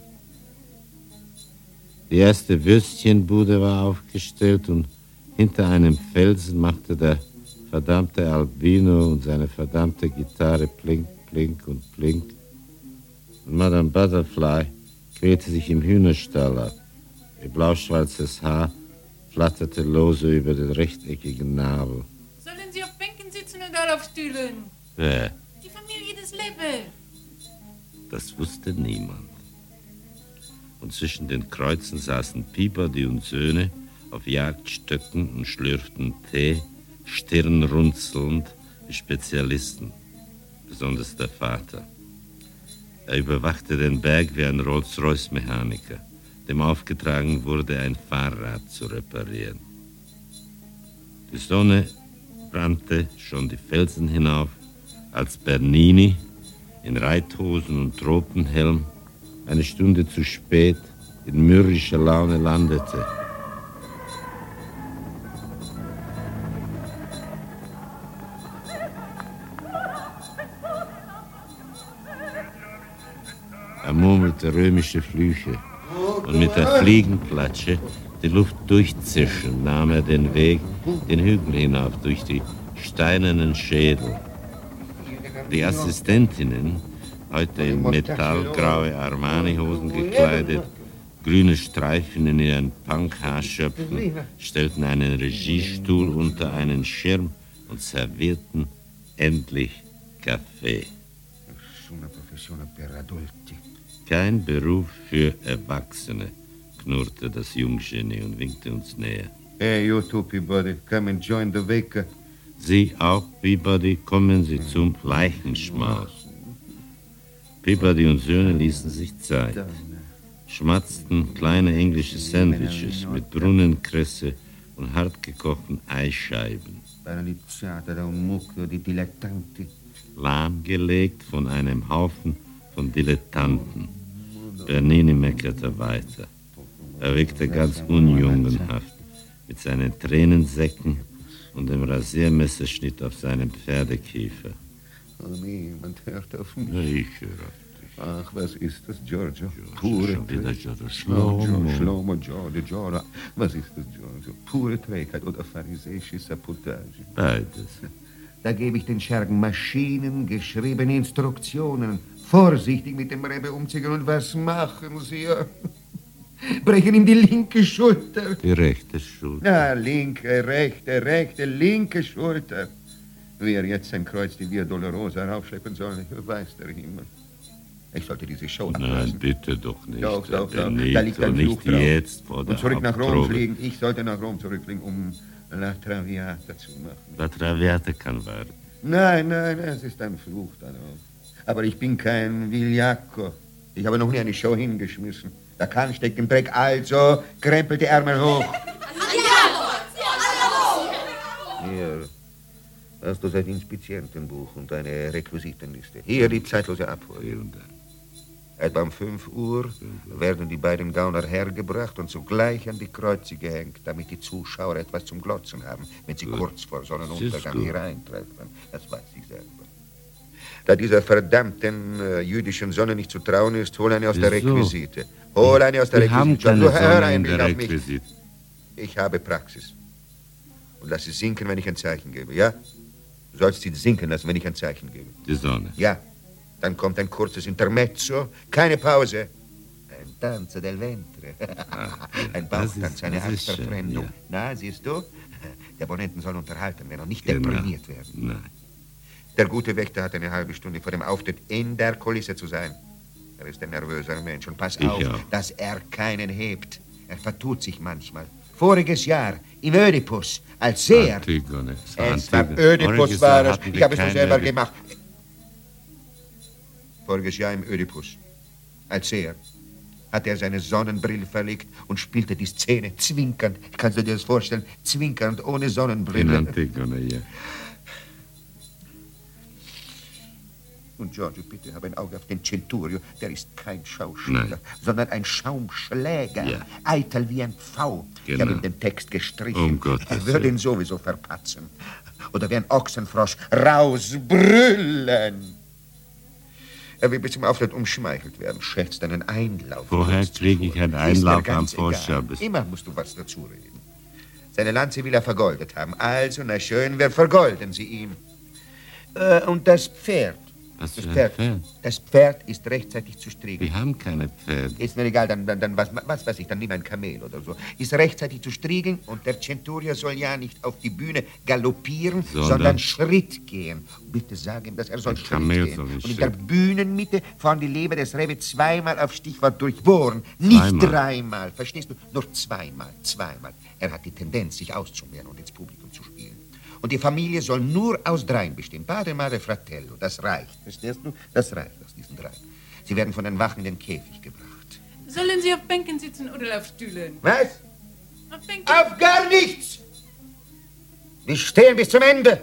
Die erste Würstchenbude war aufgestellt und hinter einem Felsen machte der verdammte Albino und seine verdammte Gitarre plink, plink und plink. Und Madame Butterfly quälte sich im Hühnerstall ab. Ihr blauschwarzes Haar flatterte lose über den rechteckigen Nabel. Sollen Sie auf Bänken sitzen oder auf Stühlen? Wer? Die Familie des Lebbe. Das wusste niemand. Und zwischen den Kreuzen saßen Peabody und Söhne auf Jagdstöcken und schlürften Tee, stirnrunzelnd wie Spezialisten, besonders der Vater. Er überwachte den Berg wie ein Rolls-Royce-Mechaniker, dem aufgetragen wurde, ein Fahrrad zu reparieren. Die Sonne brannte schon die Felsen hinauf, als Bernini in Reithosen und Tropenhelm eine Stunde zu spät in mürrischer Laune landete. Er murmelte römische Flüche und mit der Fliegenklatsche die Luft durchzischend nahm er den Weg den Hügel hinauf durch die steinernen Schädel. Die Assistentinnen, heute in metallgraue Armani-Hosen gekleidet, grüne Streifen in ihren Punk-Haarschöpfen, stellten einen Regiestuhl unter einen Schirm und servierten endlich Kaffee. Kein Beruf für Erwachsene, knurrte das Junggenie und winkte uns näher. Hey, you too, Peabody, come and join the wake. Sie auch, Peabody, kommen Sie zum Leichenschmaus. Peabody und Söhne ließen sich Zeit, schmatzten kleine englische Sandwiches mit Brunnenkresse und hartgekochten Eischeiben. Lahmgelegt von einem Haufen von Dilettanten. Bernini meckerte weiter. Er wirkte ganz unjungenhaft mit seinen Tränensäcken und dem Rasiermesserschnitt auf seinem Pferdekiefer. Oh, niemand hört auf mich. Ja, ich höre auf dich. Ach, was ist das, Giorgio? Pure schon wieder Trägheit. Giorgio. Shlomo, Shlomo, Giorgio, Giorgio. Was ist das, Giorgio? Pure Trägheit oder pharisäische Sabotage? Beides. Da gebe ich den Schergen Maschinen, geschriebene Instruktionen. Vorsichtig mit dem Rebbe umziehen und was machen sie? Brechen ihm die linke Schulter. Die rechte Schulter. Na, linke, rechte, rechte, linke Schulter. Wie er jetzt sein Kreuz die Via Dolorosa raufschleppen soll, weiß der Himmel. Ich sollte diese Show Nein, ablassen. bitte doch nicht. Doch, doch, doch. Nicht, Da liegt ein nicht Fluch drauf. jetzt vor der Und zurück nach Rom Hauptprobe. fliegen. Ich sollte nach Rom zurückfliegen, um La Traviata zu machen. La Traviata kann warten. Nein, nein, es ist ein Fluch darauf. Aber ich bin kein Vigliacco. Ich habe noch nie eine Show hingeschmissen. Der Kahn steckt im Dreck, also krempelt die Ärmel hoch. Hier hast du sein Inspizientenbuch und eine Requisitenliste. Hier die zeitlose Abholung. Etwa um fünf Uhr werden die beiden Gauner hergebracht und zugleich an die Kreuze gehängt, damit die Zuschauer etwas zum Glotzen haben, wenn sie kurz vor Sonnenuntergang hier eintreffen. Das weiß ich selber. Da dieser verdammten äh, jüdischen Sonne nicht zu trauen ist, hol eine aus der Wieso? Requisite. Hol eine aus der Wir haben Requisite. keine Du hör Sonne in endlich der auf mich. Requisite. Ich habe Praxis. Und lass es sinken, wenn ich ein Zeichen gebe, ja? Du sollst sie sinken lassen, wenn ich ein Zeichen gebe. Die Sonne. Ja. Dann kommt ein kurzes Intermezzo, keine Pause. Ein Tanzo del Ventre. Ein das Bauchtanz, ist- eine das ist schön, Angstverfremdung. ja. Na, siehst du? Die Abonnenten sollen unterhalten werden und nicht Genau. deprimiert werden. Nein. Der gute Wächter hat eine halbe Stunde vor dem Auftritt in der Kulisse zu sein. Er ist ein nervöser Mensch und pass Ich auf, auch. dass er keinen hebt. Er vertut sich manchmal. Voriges Jahr im Ödipus als Seher. Antigone. Es war Antigone. Ödipus Voriges war Jahr es. hatten Ich wir habe es nur keine selber Ödi- gemacht. Voriges Jahr im Ödipus als Seher hat er seine Sonnenbrille verlegt und spielte die Szene zwinkernd. Kannst du dir das vorstellen? Zwinkernd, ohne In Sonnenbrille. Antigone, ja. Und Giorgio, bitte, hab ein Auge auf den Centurio. Der ist kein Schauspieler, Nein. sondern ein Schaumschläger. Ja. Eitel wie ein Pfau. Ich Genau. habe ihm den Text gestrichen. Um Gottes er würde Willen. ihn sowieso verpatzen. Oder wie ein Ochsenfrosch rausbrüllen. Er will bis zum Auftritt umschmeichelt werden, schätzt einen Einlauf. Woher kurz kriege ich zuvor. einen Ist mir Einlauf am ganz egal. Vorschabbes? Immer musst du was dazu reden. Seine Lanze will er vergoldet haben. Also, na schön, wir vergolden sie ihm. Äh, und das Pferd. Was Das für ein Pferd. Pferd? Das Pferd ist rechtzeitig zu striegeln. Wir haben keine Pferde. Ist mir egal, dann, dann, dann was, was weiß ich, dann nimm ein Kamel oder so. Ist rechtzeitig zu striegeln und der Centurion soll ja nicht auf die Bühne galoppieren, sondern, Sondern Schritt gehen. Bitte sag ihm, dass er soll Ein Schritt Kamel gehen. soll nicht Und in der Schritt. Bühnenmitte vorn die Leber des Rebbe zweimal auf Stichwort durchbohren. Nicht Zweimal. dreimal, verstehst du? Nur zweimal, zweimal. Er hat die Tendenz, sich auszumehren und ins Publikum zu spielen. Und die Familie soll nur aus dreien bestehen. Padre, Madre, Fratello. Das reicht. Verstehst du? Das reicht aus diesen dreien. Sie werden von den Wachen in den Käfig gebracht. Sollen Sie auf Bänken sitzen oder auf Stühlen? Was? Auf Bänken. Auf gar nichts! Wir stehen bis zum Ende.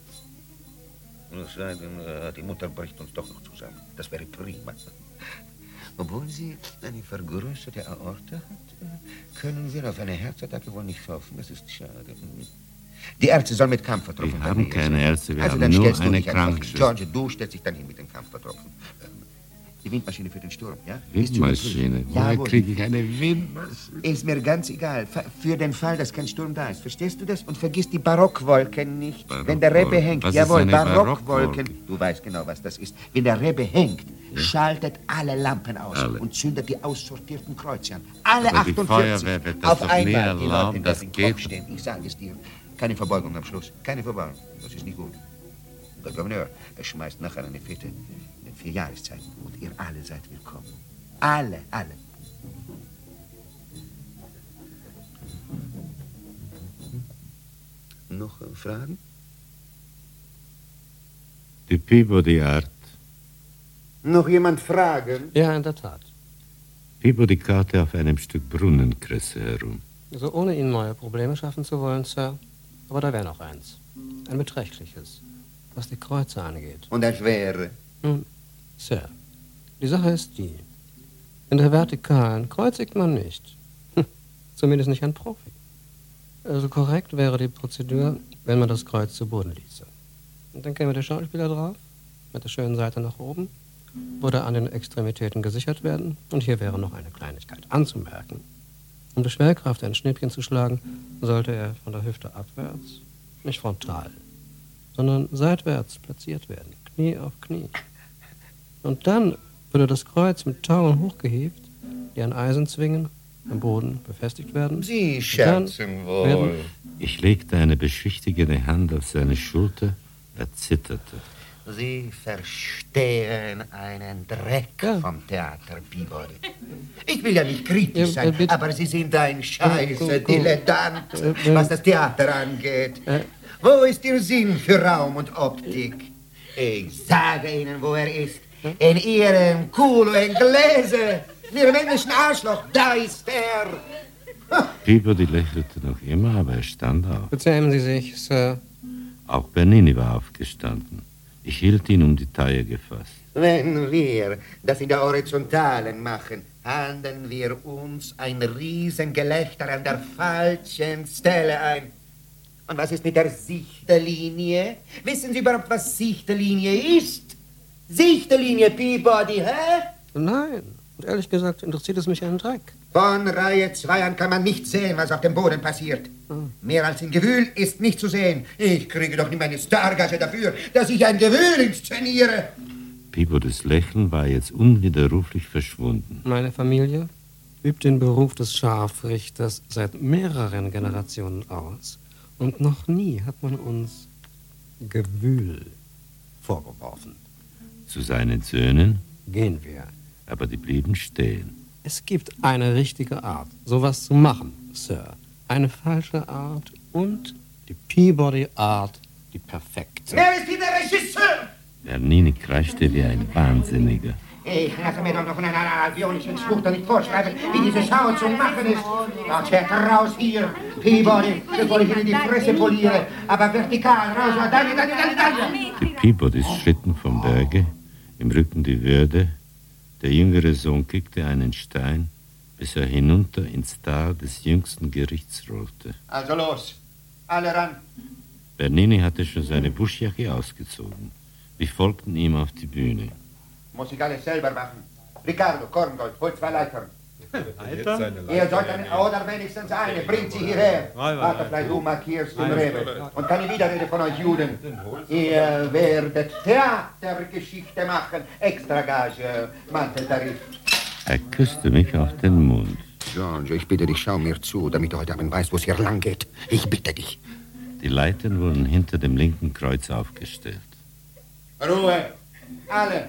Es sei denn, äh, die Mutter bricht uns doch noch zusammen. Das wäre prima. Obwohl sie eine vergrößerte Aorta hat, äh, können wir auf eine Herzattacke wohl nicht hoffen. Das ist schade. Die Ärzte sollen mit Kampfertropfen Wir haben vernäht keine sein. Ärzte, wir also haben dann nur stellst du eine dich einfach hin. Krankenschwester. George, du stellst dich dann hin mit den Kampfertropfen. Ähm, Die Windmaschine für den Sturm, ja? Ist schon Windmaschine? geprüft. Woher Jawohl. kriege ich eine Windmaschine? Ist mir ganz egal. F- Für den Fall, dass kein Sturm da ist. Verstehst du das? Und vergiss die Barockwolken nicht. Wenn der Rebbe Barockwolken. hängt. Was ist Jawohl, eine Barockwolken. Barockwolke? Du weißt genau, was das ist. Wenn der Rebbe hängt, schaltet alle Lampen aus Alle. und zündet die aussortierten Kreuze an. Alle Aber die achtundvierzig. Feuerwehr wird das Auf doch einmal. nie Die erlauben, Leute das werden geht Kopf stehen. Ich sage es dir. Keine Verbeugung am Schluss. Keine Verbeugung. Das ist nicht gut. Der Gouverneur, er schmeißt nachher eine Fete in den vier Jahreszeiten. Und ihr alle seid willkommen. Alle, alle. Noch äh, Fragen? Die Peabody Art. Noch jemand Fragen? Ja, in der Tat. Peabody karrte auf einem Stück Brunnenkresse herum. Also ohne Ihnen neue Probleme schaffen zu wollen, Sir. Aber da wäre noch eins. Ein beträchtliches, was die Kreuze angeht. Und das wäre? Nun, Sir, die Sache ist die. In der Vertikalen kreuzigt man nicht. Hm, zumindest nicht ein Profi. Also korrekt wäre die Prozedur, wenn man das Kreuz zu Boden ließe. Und dann käme der Schauspieler drauf, mit der schönen Seite nach oben, würde an den Extremitäten gesichert werden. Und hier wäre noch eine Kleinigkeit anzumerken. Um die Schwerkraft ein Schnippchen zu schlagen, sollte er von der Hüfte abwärts, nicht frontal, sondern seitwärts platziert werden, Knie auf Knie. Und dann würde das Kreuz mit Tauern hochgehievt, die an Eisenzwingen am Boden befestigt werden. Sie scherzen wohl. Ich legte eine beschwichtigende Hand auf seine Schulter, er zitterte. Sie verstehen einen Dreck ja. vom Theater, Peabody. Ich will ja nicht kritisch ja, sein, äh, aber Sie sind ein scheiße Dilettant, äh, was das Theater angeht. Äh, wo ist Ihr Sinn für Raum und Optik? Ich sage Ihnen, wo er ist. In Ihrem Culo Inglese. In Ihrem englischen Arschloch, da ist er. Peabody lächelte noch immer, aber er stand auf. Bezähmen Sie sich, Sir. Auch Bernini war aufgestanden. Ich hielt ihn um die Taille gefasst. Wenn wir das in der Horizontalen machen, handeln wir uns ein Riesengelächter an der falschen Stelle ein. Und was ist mit der Sichtlinie? Wissen Sie überhaupt, was Sichtlinie ist? Sichtlinie, Peabody, hä? Nein, und ehrlich gesagt interessiert es mich einen Dreck. Von Reihe zwei an kann man nicht sehen, was auf dem Boden passiert. Hm. Mehr als ein Gewühl ist nicht zu sehen. Ich kriege doch nicht meine Stargage dafür, dass ich ein Gewühl inszeniere. Peabodys Lächeln war jetzt unwiderruflich verschwunden. Meine Familie übt den Beruf des Scharfrichters seit mehreren Generationen aus. Und noch nie hat man uns Gewühl vorgeworfen. Zu seinen Söhnen? Gehen wir. Aber die blieben stehen. Es gibt eine richtige Art, sowas zu machen, Sir. Eine falsche Art und die Peabody-Art, die perfekte. Wer ist hier der Regisseur? Bernini kreischte wie ein Wahnsinniger. Ich lasse mir doch noch von einer alvionischen Schwuchter nicht vorschreiben, wie diese Schau zu machen ist. Laut raus hier, Peabody, bevor ich Ihnen die Fresse poliere. Aber vertikal, raus, danke, danke, danke, danke. Die Peabodys schritten vom Berge, im Rücken die Würde. Der jüngere Sohn kickte einen Stein, bis er hinunter ins Tal des jüngsten Gerichts rollte. Also los, alle ran. Bernini hatte schon seine Buschjacke ausgezogen. Wir folgten ihm auf die Bühne. Muss ich alles selber machen. Ricardo, Korngold, holt zwei Leitern. Leitern? Ihr sollt eine, oder wenigstens eine, bringt sie hierher. Butterfly, du markierst den Rebe. Und keine Widerrede von euch Juden. Ihr werdet Theatergeschichte machen, Extragage, Manteltarif. Er küsste mich auf den Mund. George, ich bitte dich, schau mir zu, damit du heute Abend weißt, wo es hier lang geht. Ich bitte dich. Die Leitern wurden hinter dem linken Kreuz aufgestellt. Ruhe, alle.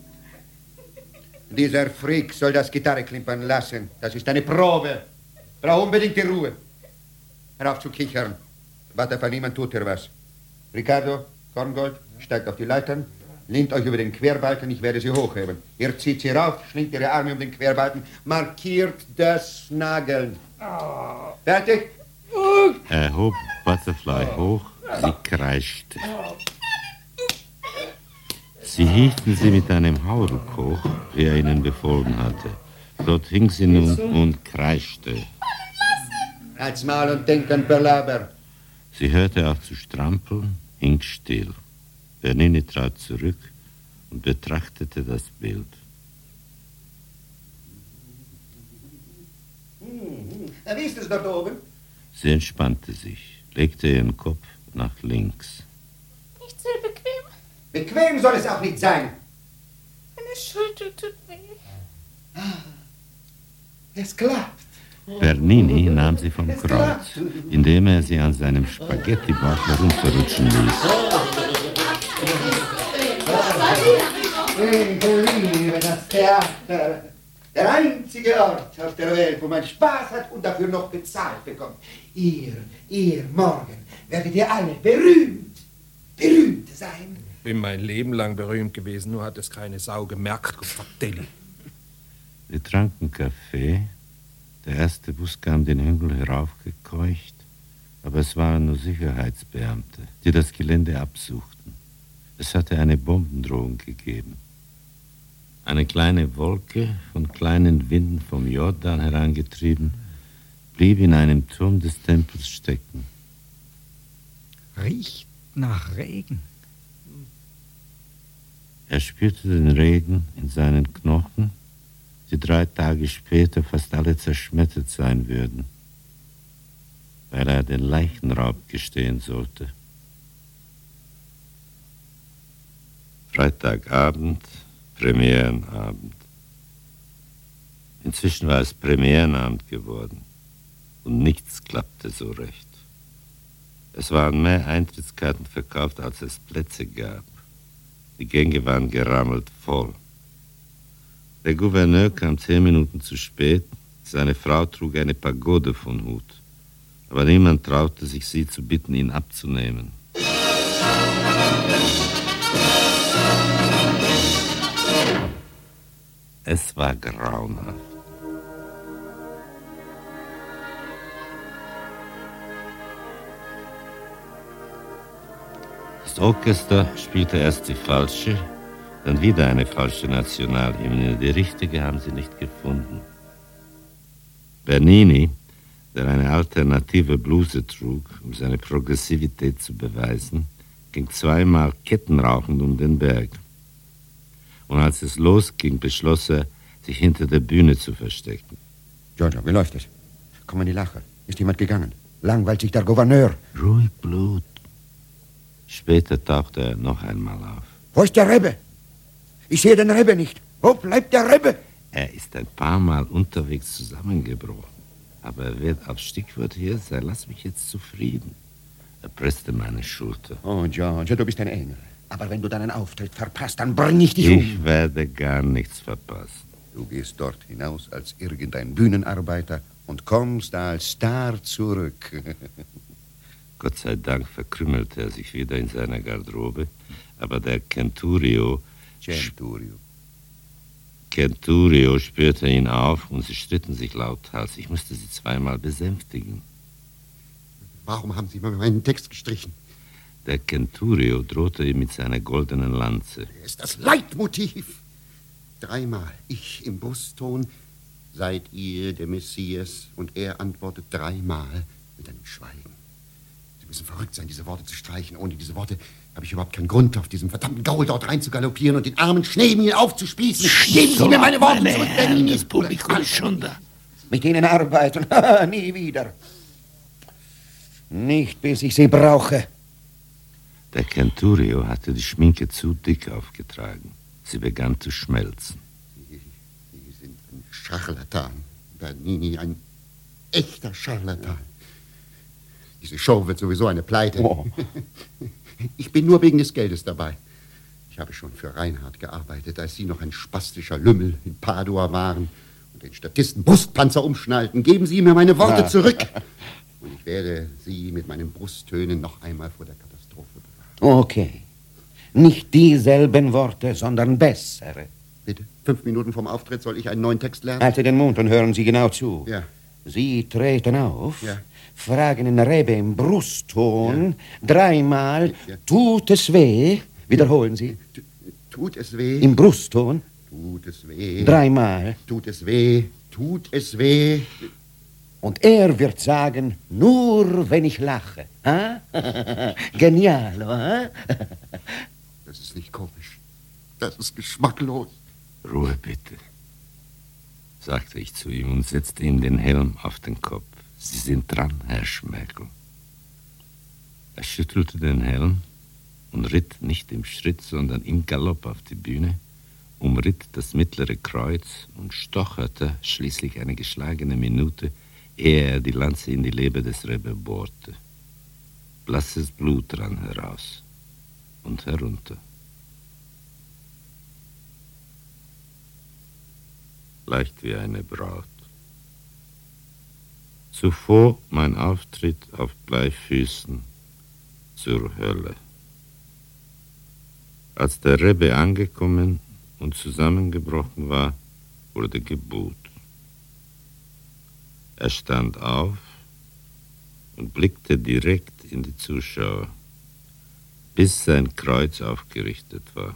Dieser Freak soll das Gitarre klimpern lassen. Das ist eine Probe. Brauch unbedingt die Ruhe. Hör auf zu kichern. Butterfly, niemand tut dir was. Ricardo, Korngold, steigt auf die Leitern, lehnt euch über den Querbalken, ich werde sie hochheben. Ihr zieht sie rauf, schlingt ihre Arme um den Querbalken, markiert das Nageln. Fertig? Er hob Butterfly hoch, sie kreischte. Sie hielten sie mit einem Hauruck hoch, wie er ihnen befohlen hatte. Dort hing sie nun und kreischte. Halt's Maul und denk an Palaber. Sie hörte auf zu strampeln, hing still. Bernini trat zurück und betrachtete das Bild. Hm, wie ist es dort oben? Sie entspannte sich, legte ihren Kopf nach links. Nicht sehr bequem. Bequem soll es auch nicht sein. Meine Schulter tut weh. Es klappt. Bernini nahm sie vom Kreuz, indem er sie an seinem Spaghetti-Bauch herunterrutschen ließ. Ich liebe das Theater. Der einzige Ort auf der Welt, wo man Spaß hat und dafür noch bezahlt bekommt. Ihr, ihr morgen werdet ihr alle berühmt, berühmt sein. Bin mein Leben lang berühmt gewesen, nur hat es keine Sau gemerkt, Fratelli. Wir tranken Kaffee. Der erste Bus kam den Hügel heraufgekeucht, aber es waren nur Sicherheitsbeamte, die das Gelände absuchten. Es hatte eine Bombendrohung gegeben. Eine kleine Wolke, von kleinen Winden vom Jordan herangetrieben, blieb in einem Turm des Tempels stecken. Riecht nach Regen. Er spürte den Regen in seinen Knochen, die drei Tage später fast alle zerschmettert sein würden, weil er den Leichenraub gestehen sollte. Freitagabend, Premierenabend. Inzwischen war es Premierenabend geworden und nichts klappte so recht. Es waren mehr Eintrittskarten verkauft, als es Plätze gab. Die Gänge waren gerammelt voll. Der Gouverneur kam zehn Minuten zu spät. Seine Frau trug eine Pagode von Hut. Aber niemand traute sich, sie zu bitten, ihn abzunehmen. Es war grauenhaft. Das Orchester spielte erst die falsche, dann wieder eine falsche Nationalhymne. Die richtige haben sie nicht gefunden. Bernini, der eine alternative Bluse trug, um seine Progressivität zu beweisen, ging zweimal kettenrauchend um den Berg. Und als es losging, beschloss er, sich hinter der Bühne zu verstecken. Giorgio, wie läuft es? Kommen die Lacher. Ist jemand gegangen? Langweilt sich der Gouverneur. Ruhig, Blut. Später tauchte er noch einmal auf. Wo ist der Rebbe? Ich sehe den Rebbe nicht. Wo bleibt der Rebbe? Er ist ein paar Mal unterwegs zusammengebrochen. Aber er wird aufs Stichwort hier sein. Lass mich jetzt zufrieden. Er presste meine Schulter. Oh, Giorgio, du bist ein Engel. Aber wenn du deinen Auftritt verpasst, dann bring ich dich um. Ich werde gar nichts verpassen. Du gehst dort hinaus als irgendein Bühnenarbeiter und kommst als Star zurück. Gott sei Dank verkrümmelte er sich wieder in seiner Garderobe, aber der Centurio... Centurio. Centurio spürte ihn auf und sie stritten sich lauthals. Ich musste sie zweimal besänftigen. Warum haben Sie meinen Text gestrichen? Der Centurio drohte ihm mit seiner goldenen Lanze. Er ist das Leitmotiv. Dreimal ich im Brustton, seid ihr der Messias? Und er antwortet dreimal mit einem Schweigen. Sie müssen verrückt sein, diese Worte zu streichen. Ohne diese Worte habe ich überhaupt keinen Grund, auf diesem verdammten Gaul dort reinzugaloppieren und den armen Schneemien aufzuspießen. Geben Sie mir meine Worte meine zurück, Herren, das Publikum ist schon da. Mit ihnen arbeiten, nie wieder. Nicht, bis ich sie brauche. Der Centurio hatte die Schminke zu dick aufgetragen. Sie begann zu schmelzen. Sie, Sie sind ein Scharlatan, Bernini, ein echter Scharlatan. Diese Show wird sowieso eine Pleite. Oh. Ich bin nur wegen des Geldes dabei. Ich habe schon für Reinhard gearbeitet, als Sie noch ein spastischer Lümmel in Padua waren und den Statisten Brustpanzer umschnallten. Geben Sie mir meine Worte zurück. Und ich werde Sie mit meinen Brusttönen noch einmal vor der Katastrophe bewahren. Okay. Nicht dieselben Worte, sondern bessere. Bitte? Fünf Minuten vom Auftritt soll ich einen neuen Text lernen? Halten den Mund und hören Sie genau zu. Ja. Sie treten auf, ja. Fragen den Rebbe im Brustton, ja. Dreimal, ja. Tut es weh? Wiederholen Sie. T- Tut es weh? Im Brustton. Tut es weh? Dreimal. Tut es weh? Tut es weh? Und er wird sagen, nur wenn ich lache. Ha? Genial, oder? Das ist nicht komisch. Das ist geschmacklos. Ruhe bitte, sagte ich zu ihm und setzte ihm den Helm auf den Kopf. Sie sind dran, Herr Schmerkel. Er schüttelte den Helm und ritt nicht im Schritt, sondern im Galopp auf die Bühne, umritt das mittlere Kreuz und stocherte schließlich eine geschlagene Minute, ehe er die Lanze in die Leber des Rebbe bohrte. Blasses Blut rann heraus und herunter. Leicht wie eine Braut. Zuvor mein Auftritt auf Bleifüßen zur Hölle. Als der Rebbe angekommen und zusammengebrochen war, wurde gebuht. Er stand auf und blickte direkt in die Zuschauer, bis sein Kreuz aufgerichtet war.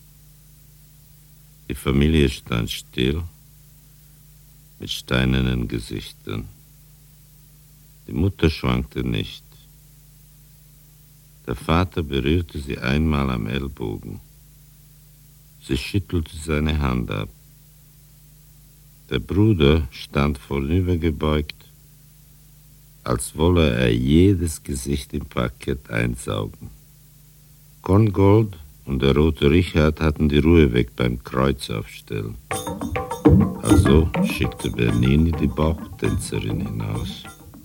Die Familie stand still, mit steinernen Gesichtern. Die Mutter schwankte nicht. Der Vater berührte sie einmal am Ellbogen. Sie schüttelte seine Hand ab. Der Bruder stand vornübergebeugt, als wolle er jedes Gesicht im Parkett einsaugen. Korngold und der rote Richard hatten die Ruhe weg beim Kreuzaufstellen. Also schickte Bernini die Bauchtänzerin hinaus.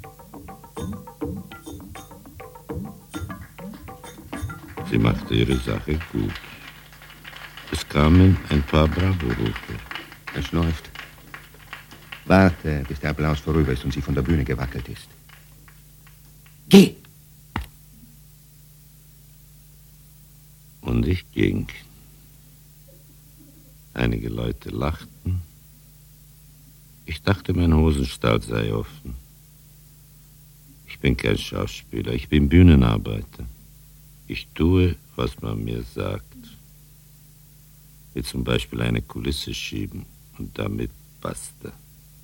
Sie machte ihre Sache gut. Es kamen ein paar Bravo-Rufe. Es läuft. Warte, bis der Applaus vorüber ist und sie von der Bühne gewackelt ist. Geh! Und ich ging. Einige Leute lachten. Ich dachte, mein Hosenstall sei offen. Ich bin kein Schauspieler, ich bin Bühnenarbeiter. Ich tue, was man mir sagt. Wie zum Beispiel eine Kulisse schieben und damit basta.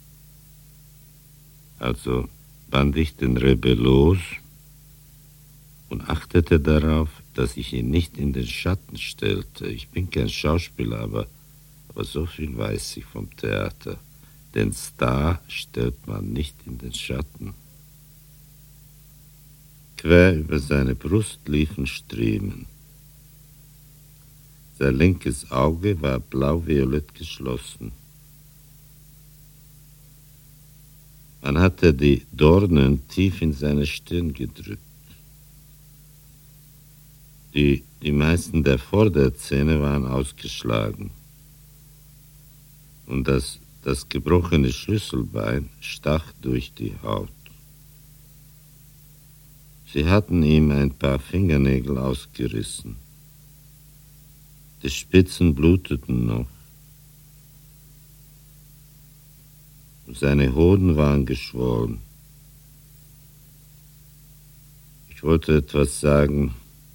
Also band ich den Rebbe los und achtete darauf, dass ich ihn nicht in den Schatten stellte. Ich bin kein Schauspieler, aber, aber so viel weiß ich vom Theater. Den Star stellt man nicht in den Schatten. Quer über seine Brust liefen Striemen. Sein linkes Auge war blau-violett geschlossen. Man hatte die Dornen tief in seine Stirn gedrückt. Die, die meisten der Vorderzähne waren ausgeschlagen. Und das, das gebrochene Schlüsselbein stach durch die Haut. Sie hatten ihm ein paar Fingernägel ausgerissen. Die Spitzen bluteten noch. Seine Hoden waren geschwollen. Ich wollte etwas sagen,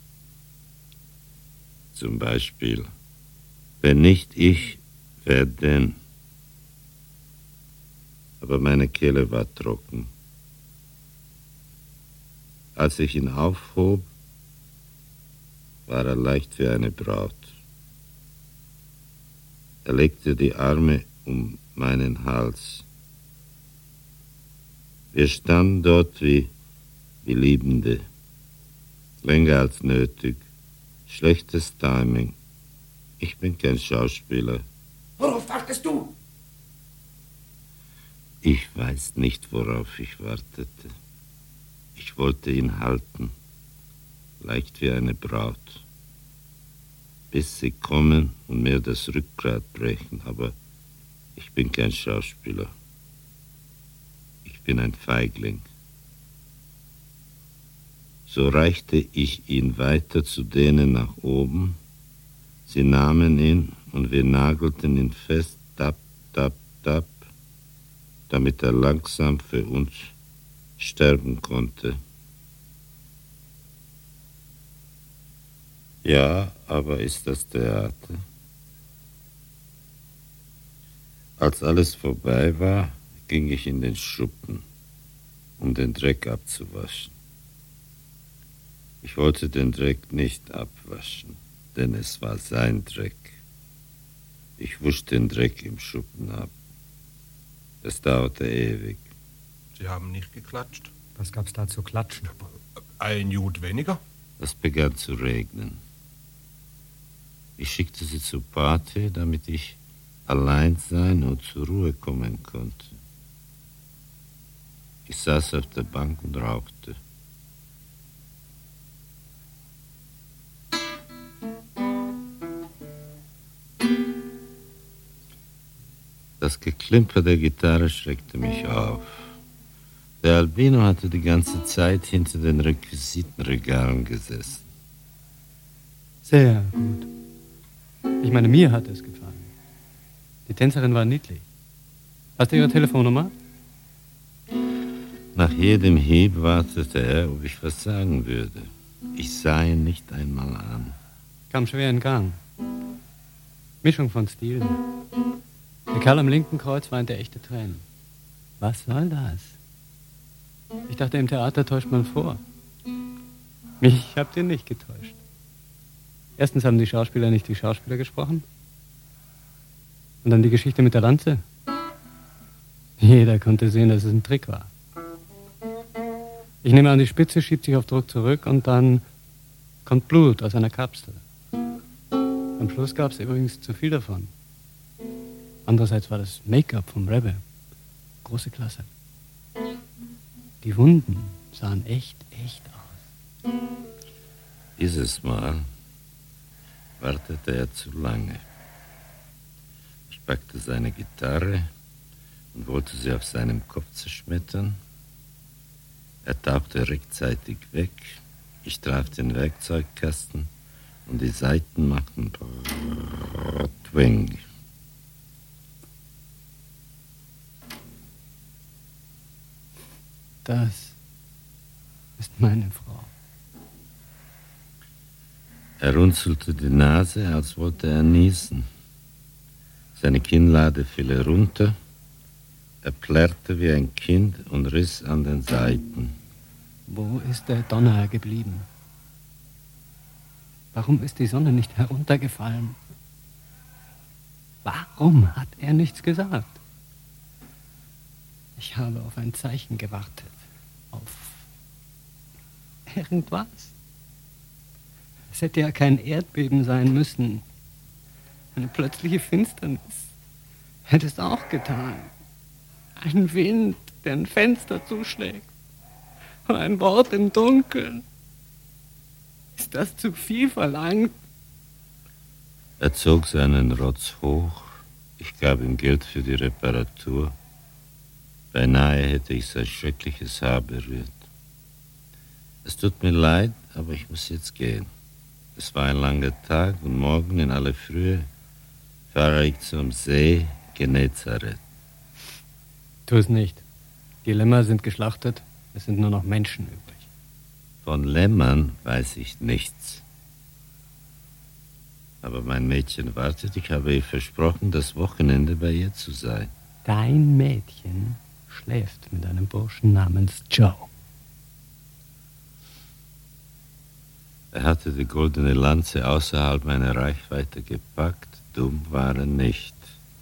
zum Beispiel, wenn nicht ich, wer denn? Aber meine Kehle war trocken. Als ich ihn aufhob, war er leicht wie eine Braut. Er legte die Arme um meinen Hals. Wir standen dort wie, wie Liebende, länger als nötig, schlechtes Timing. Ich bin kein Schauspieler. Worauf wartest du? Ich weiß nicht, worauf ich wartete. Ich wollte ihn halten, leicht wie eine Braut, bis sie kommen und mir das Rückgrat brechen, aber ich bin kein Schauspieler. Ich bin ein Feigling. So reichte ich ihn weiter zu denen nach oben. Sie nahmen ihn und wir nagelten ihn fest, tap, tap, tap, damit er langsam für uns sterben konnte. Ja, aber ist das Theater? Als alles vorbei war, ging ich in den Schuppen, um den Dreck abzuwaschen. Ich wollte den Dreck nicht abwaschen, denn es war sein Dreck. Ich wusch den Dreck im Schuppen ab. Es dauerte ewig. Sie haben nicht geklatscht? Was gab's da zu klatschen? Ein Jud weniger? Es begann zu regnen. Ich schickte sie zu Pate, damit ich allein sein und zur Ruhe kommen konnte. Ich saß auf der Bank und rauchte. Das Geklimper der Gitarre schreckte mich auf. Der Albino hatte die ganze Zeit hinter den Requisitenregalen gesessen. Sehr gut. Ich meine, mir hat es gefallen. Die Tänzerin war niedlich. Hast du ihre Telefonnummer? Nach jedem Hieb wartete er, ob ich was sagen würde. Ich sah ihn nicht einmal an. Kam schwer in Gang. Mischung von Stilen. Der Kerl am linken Kreuz weinte echte Tränen. Was soll das? Ich dachte, im Theater täuscht man vor. Ich hab den nicht getäuscht. Erstens haben die Schauspieler nicht wie Schauspieler gesprochen Und dann die Geschichte mit der Lanze. Jeder konnte sehen, dass es ein Trick war. Ich nehme an, die Spitze schiebt sich auf Druck zurück und dann kommt Blut aus einer Kapsel. Am Schluss gab es übrigens zu viel davon. Andererseits war das Make-up vom Rebbe große Klasse. Die Wunden sahen echt, echt aus. Dieses Mal wartete er zu lange. Ich packte seine Gitarre und wollte sie auf seinem Kopf zerschmettern. Er tauchte rechtzeitig weg. Ich traf den Werkzeugkasten und die Saiten machten Twing. Das ist meine Frau. Er runzelte die Nase, als wollte er niesen. Seine Kinnlade fiel herunter. Er plärrte wie ein Kind und riss an den Saiten. Wo ist der Donner geblieben? Warum ist die Sonne nicht heruntergefallen? Warum hat er nichts gesagt? Ich habe auf ein Zeichen gewartet. Auf irgendwas. Es hätte ja kein Erdbeben sein müssen. Eine plötzliche Finsternis hätte es auch getan. Ein Wind, der ein Fenster zuschlägt. Und ein Wort im Dunkeln. Ist das zu viel verlangt? Er zog seinen Rotz hoch. Ich gab ihm Geld für die Reparatur. Beinahe hätte ich sein schreckliches Haar berührt. Es tut mir leid, aber ich muss jetzt gehen. Es war ein langer Tag und morgen in aller Frühe fahre ich zum See Genezareth. Tu es nicht. Die Lämmer sind geschlachtet, es sind nur noch Menschen übrig. Von Lämmern weiß ich nichts. Aber mein Mädchen wartet, ich habe ihr versprochen, das Wochenende bei ihr zu sein. Dein Mädchen schläft mit einem Burschen namens Joe. Er hatte die goldene Lanze außerhalb meiner Reichweite gepackt, dumm war er nicht.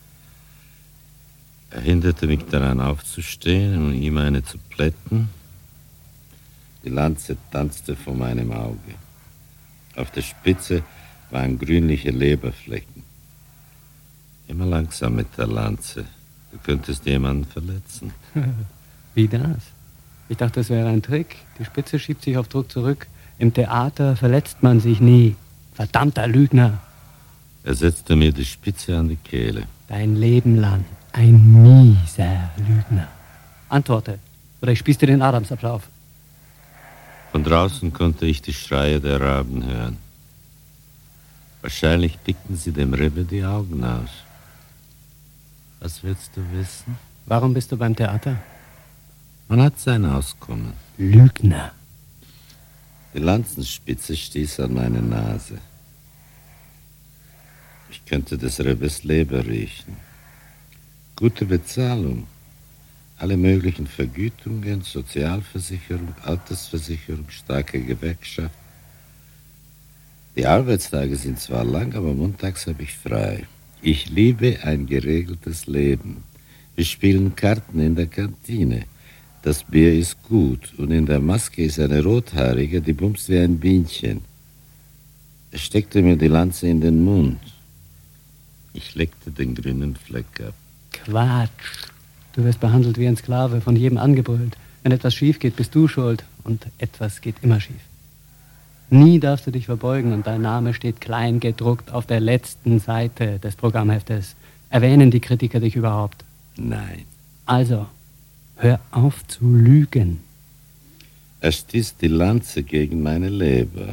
Er hinderte mich daran aufzustehen und ihm eine zu plätten. Die Lanze tanzte vor meinem Auge. Auf der Spitze waren grünliche Leberflecken. Immer langsam mit der Lanze. Du könntest jemanden verletzen. Wie das? Ich dachte, es wäre ein Trick. Die Spitze schiebt sich auf Druck zurück. Im Theater verletzt man sich nie. Verdammter Lügner. Er setzte mir die Spitze an die Kehle. Dein Leben lang ein mieser Lügner. Antworte, oder ich spieß dir den Adamsapfel. Von draußen konnte ich die Schreie der Raben hören. Wahrscheinlich pickten sie dem Rebbe die Augen aus. Was willst du wissen? Warum bist du beim Theater? Man hat sein Auskommen. Lügner. Die Lanzenspitze stieß an meine Nase. Ich könnte des Rebbes Leber riechen. Gute Bezahlung. Alle möglichen Vergütungen, Sozialversicherung, Altersversicherung, starke Gewerkschaft. Die Arbeitstage sind zwar lang, aber montags habe ich frei. Ich liebe ein geregeltes Leben. Wir spielen Karten in der Kantine. Das Bier ist gut und in der Maske ist eine Rothaarige, die bumst wie ein Bienchen. Er steckte mir die Lanze in den Mund. Ich leckte den grünen Fleck ab. Quatsch. Du wirst behandelt wie ein Sklave, von jedem angebrüllt. Wenn etwas schief geht, bist du schuld. Und etwas geht immer schief. Nie darfst du dich verbeugen und dein Name steht klein gedruckt auf der letzten Seite des Programmheftes. Erwähnen die Kritiker dich überhaupt? Nein. Also, hör auf zu lügen. Er stieß die Lanze gegen meine Leber.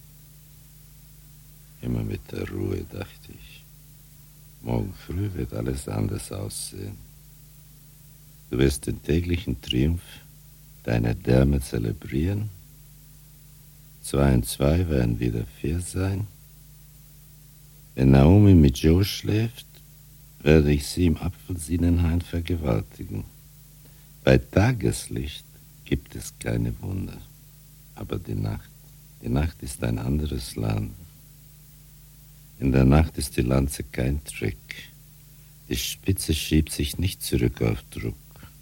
Immer mit der Ruhe, dachte ich. Morgen früh wird alles anders aussehen. Du wirst den täglichen Triumph deiner Därme zelebrieren. Zwei und zwei werden wieder vier sein. Wenn Naomi mit Joe schläft, werde ich sie im Apfelsinenhain vergewaltigen. Bei Tageslicht gibt es keine Wunder. Aber die Nacht, die Nacht ist ein anderes Land. In der Nacht ist die Lanze kein Trick. Die Spitze schiebt sich nicht zurück auf Druck.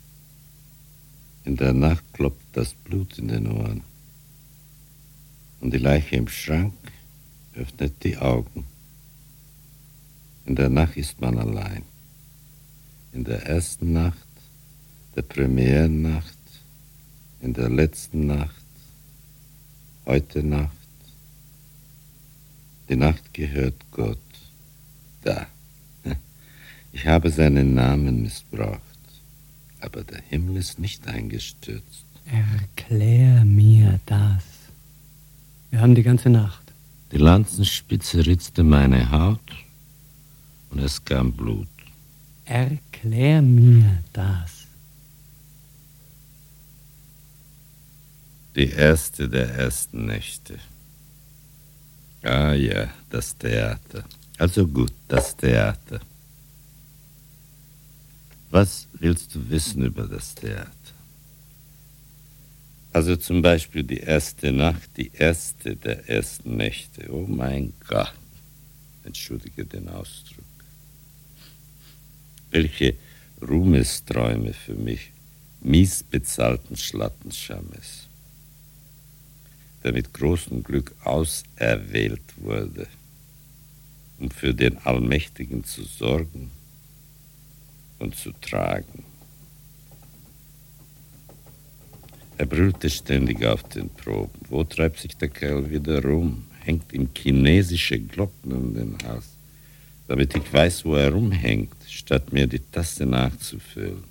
In der Nacht klopft das Blut in den Ohren. Und die Leiche im Schrank öffnet die Augen. In der Nacht ist man allein. In der ersten Nacht, der Premierennacht, in der letzten Nacht, heute Nacht. Die Nacht gehört Gott. Da. Ich habe seinen Namen missbraucht. Aber der Himmel ist nicht eingestürzt. Erklär mir das. Wir haben die ganze Nacht. Die Lanzenspitze ritzte meine Haut und es kam Blut. Erklär mir das. Die erste der ersten Nächte. Ah ja, das Theater. Also gut, das Theater. Was willst du wissen über das Theater? Also zum Beispiel die erste Nacht, die erste der ersten Nächte. Oh mein Gott, entschuldige den Ausdruck. Welche Ruhmesträume für mich, mies bezahlten Schlattenschammes, der mit großem Glück auserwählt wurde, um für den Allmächtigen zu sorgen und zu tragen. Er brüllte ständig auf den Proben. Wo treibt sich der Kerl wieder rum? Hängt ihm chinesische Glocken um den Hals, damit ich weiß, wo er rumhängt, statt mir die Tasse nachzufüllen.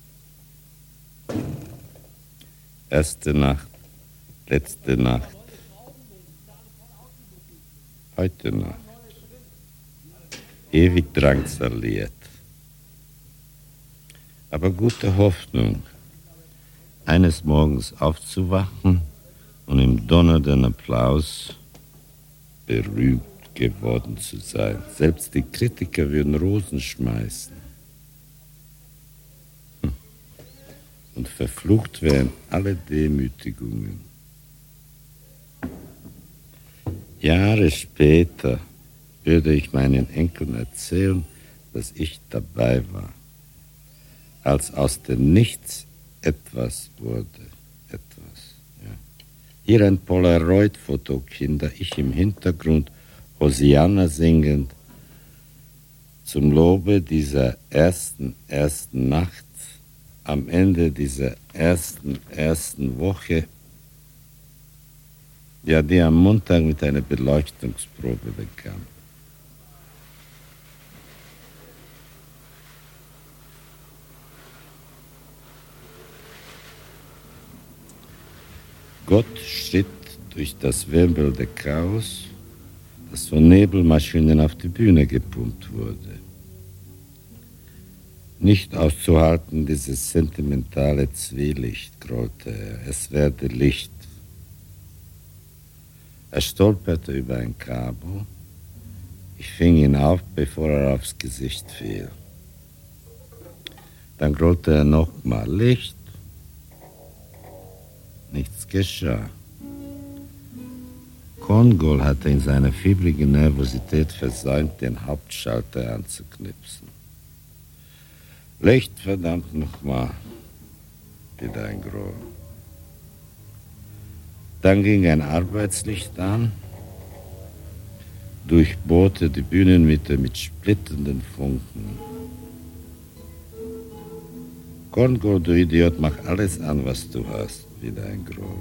Erste Nacht, letzte Nacht, heute Nacht. Ewig drangsaliert. Aber gute Hoffnung, eines Morgens aufzuwachen und im donnernden Applaus berühmt geworden zu sein. Selbst die Kritiker würden Rosen schmeißen. Hm. Und verflucht wären alle Demütigungen. Jahre später würde ich meinen Enkeln erzählen, dass ich dabei war, als aus dem Nichts etwas wurde. Etwas, ja. Hier ein Polaroid-Foto, Kinder, ich im Hintergrund, Hosianna singend, zum Lobe dieser ersten, ersten Nacht, am Ende dieser ersten, ersten Woche, ja, die am Montag mit einer Beleuchtungsprobe bekam. Gott schritt durch das wirbelnde Chaos, das von Nebelmaschinen auf die Bühne gepumpt wurde. Nicht auszuhalten, dieses sentimentale Zwielicht, grollte er. Es werde Licht. Er stolperte über ein Kabel. Ich fing ihn auf, bevor er aufs Gesicht fiel. Dann grollte er nochmal. Licht. Nichts geschah. Kongol hatte in seiner fiebrigen Nervosität versäumt, den Hauptschalter anzuknipsen. Licht, verdammt nochmal. Wieder ein Groll. Dann ging ein Arbeitslicht an, durchbohrte die Bühnenmitte mit splitternden Funken. Kongol, du Idiot, mach alles an, was du hast. Wieder ein Groll.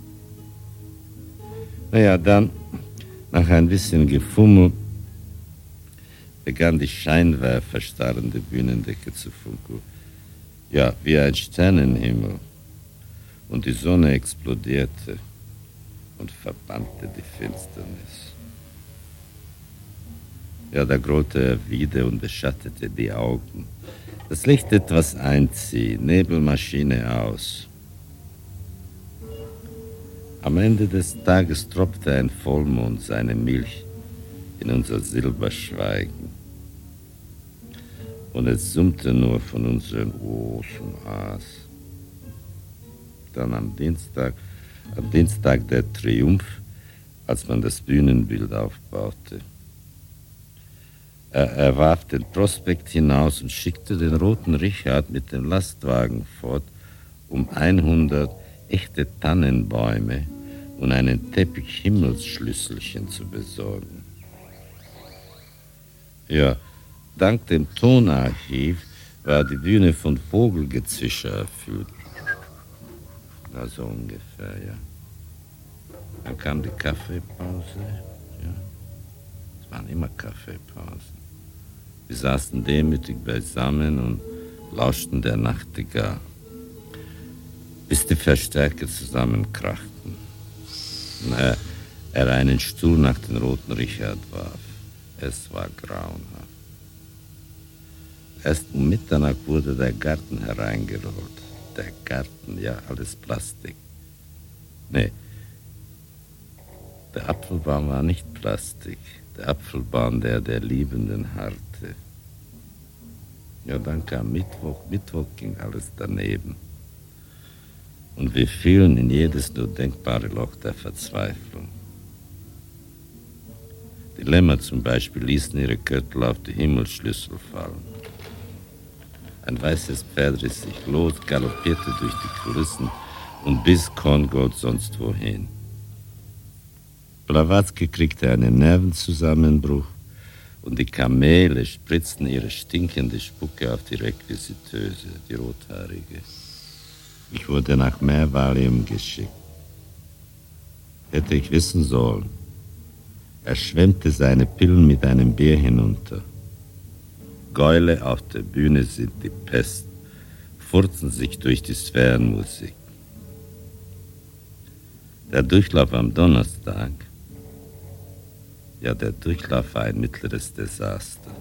Naja, dann, nach ein bisschen Gefummel, begann die scheinwerferstarrende Bühnendecke zu funkeln. Ja, wie ein Sternenhimmel. Und die Sonne explodierte und verbannte die Finsternis. Ja, da grollte er wieder und beschattete die Augen. Das Licht etwas einziehen, Nebelmaschine aus. Am Ende des Tages tropfte ein Vollmond seine Milch in unser Silberschweigen. Und es summte nur von unseren großen Aas. Dann am Dienstag, am Dienstag der Triumph, als man das Bühnenbild aufbaute. Er, er warf den Prospekt hinaus und schickte den roten Richard mit dem Lastwagen fort, um hundert echte Tannenbäume und einen Teppich Himmelsschlüsselchen zu besorgen. Ja, dank dem Tonarchiv war die Bühne von Vogelgezwitscher erfüllt. Also ungefähr, ja. Dann kam die Kaffeepause, ja. Es waren immer Kaffeepausen. Wir saßen demütig beisammen und lauschten der Nachtigall, bis die Verstärker zusammenkrachten und er, er einen Stuhl nach den roten Richard warf. Es war grauenhaft. Erst um Mitternacht wurde der Garten hereingerollt. Der Garten, ja, alles Plastik. Nee, der Apfelbaum war nicht Plastik. Der Apfelbaum, der der Liebenden harrte. Ja, dann kam Mittwoch. Mittwoch ging alles daneben. Und wir fielen in jedes nur denkbare Loch der Verzweiflung. Die Lämmer zum Beispiel ließen ihre Köttel auf die Himmelsschlüssel fallen. Ein weißes Pferd riss sich los, galoppierte durch die Kulissen und biss Korngold sonst wohin. Blavatsky kriegte einen Nervenzusammenbruch und die Kamele spritzten ihre stinkende Spucke auf die Requisiteuse, die Rothaarige. Ich wurde nach mehr Valium geschickt. Hätte ich wissen sollen. Er schwemmte seine Pillen mit einem Bier hinunter. Gäule auf der Bühne sind die Pest, furzen sich durch die Sphärenmusik. Der Durchlauf am Donnerstag, ja, der Durchlauf war ein mittleres Desaster.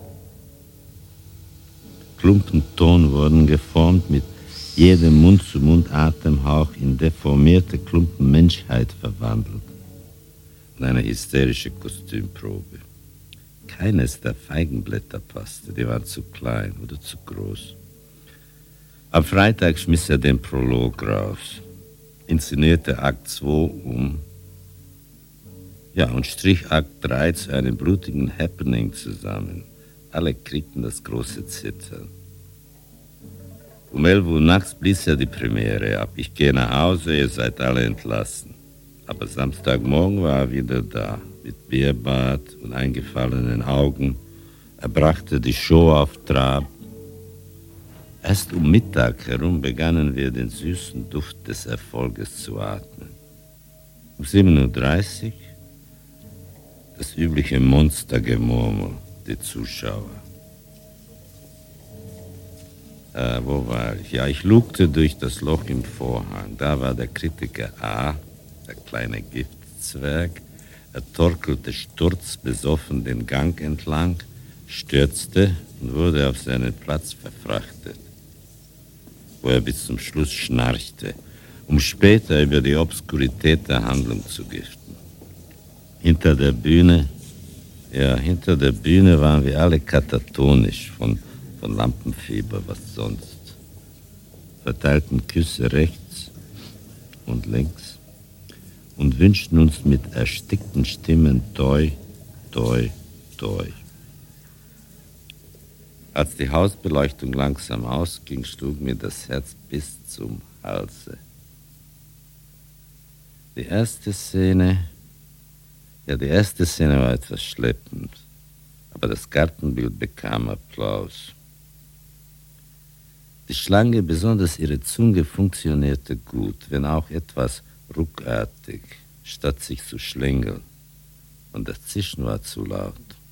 Klumpen Ton wurden geformt, mit jedem Mund-zu-Mund-Atemhauch in deformierte Klumpen Menschheit verwandelt. Und eine hysterische Kostümprobe. Keines der Feigenblätter passte, die waren zu klein oder zu groß. Am Freitag schmiss er den Prolog raus, inszenierte Akt zwei um, ja, und strich Akt drei zu einem blutigen Happening zusammen. Alle kriegten das große Zittern. Um elf Uhr nachts blies er die Premiere ab. Ich gehe nach Hause, ihr seid alle entlassen. Aber Samstagmorgen war er wieder da, mit Bierbart und eingefallenen Augen. Er brachte die Show auf Trab. Erst um Mittag herum begannen wir den süßen Duft des Erfolges zu atmen. Um sieben Uhr dreißig das übliche Monstergemurmel, die Zuschauer. Äh, wo war ich? Ja, ich lugte durch das Loch im Vorhang. Da war der Kritiker A., der kleine Giftzwerg. Er torkelte sturzbesoffen den Gang entlang, stürzte und wurde auf seinen Platz verfrachtet, wo er bis zum Schluss schnarchte, um später über die Obskurität der Handlung zu giften. Hinter der Bühne, ja, hinter der Bühne waren wir alle katatonisch von, von Lampenfieber, was sonst. Verteilten Küsse rechts und links und wünschten uns mit erstickten Stimmen toi, toi, toi. Als die Hausbeleuchtung langsam ausging, schlug mir das Herz bis zum Halse. Die erste Szene, ja, die erste Szene war etwas schleppend, aber das Gartenbild bekam Applaus. Die Schlange, besonders ihre Zunge, funktionierte gut, wenn auch etwas ruckartig, statt sich zu schlängeln. Und das Zischen war zu laut.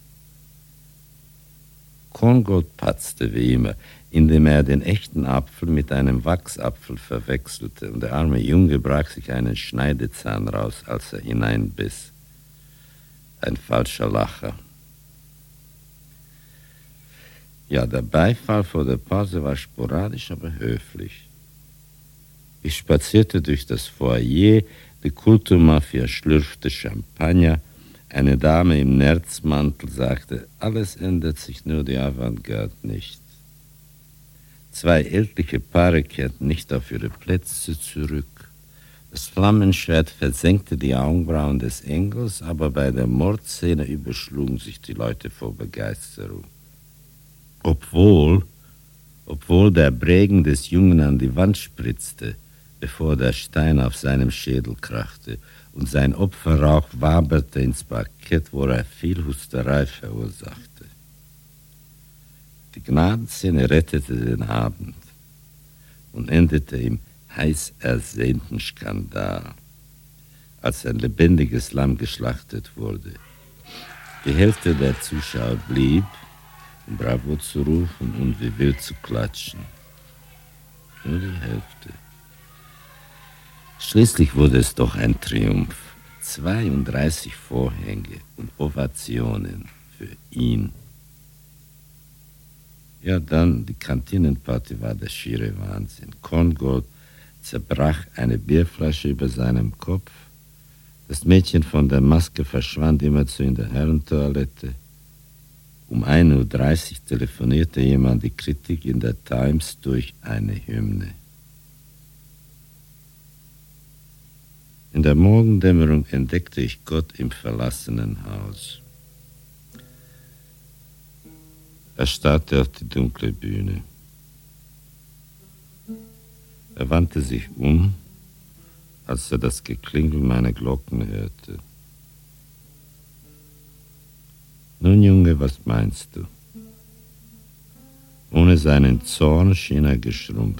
Korngold patzte wie immer, indem er den echten Apfel mit einem Wachsapfel verwechselte, und der arme Junge brach sich einen Schneidezahn raus, als er hineinbiss. Ein falscher Lacher. Ja, der Beifall vor der Pause war sporadisch, aber höflich. Ich spazierte durch das Foyer, die Kulturmafia schlürfte Champagner, eine Dame im Nerzmantel sagte, alles ändert sich, nur die Avantgarde nicht. Zwei ältliche Paare kehrten nicht auf ihre Plätze zurück. Das Flammenschwert versenkte die Augenbrauen des Engels, aber bei der Mordszene überschlugen sich die Leute vor Begeisterung. Obwohl, obwohl der Bregen des Jungen an die Wand spritzte, bevor der Stein auf seinem Schädel krachte, und sein Opferrauch waberte ins Parkett, wo er viel Husterei verursachte. Die Gnadenszene rettete den Abend und endete im heiß ersehnten Skandal, als ein lebendiges Lamm geschlachtet wurde. Die Hälfte der Zuschauer blieb, um Bravo zu rufen und wie wild zu klatschen. Nur die Hälfte. Schließlich wurde es doch ein Triumph. zweiunddreißig Vorhänge und Ovationen für ihn. Ja, dann, die Kantinenparty war der schiere Wahnsinn. Korngold zerbrach eine Bierflasche über seinem Kopf. Das Mädchen von der Maske verschwand immerzu in der Herrentoilette. Um ein Uhr dreißig telefonierte jemand die Kritik in der Times durch eine Hymne. In der Morgendämmerung entdeckte ich Gott im verlassenen Haus. Er starrte auf die dunkle Bühne. Er wandte sich um, als er das Geklingel meiner Glocken hörte. Nun, Junge, was meinst du? Ohne seinen Zorn schien er geschrumpft.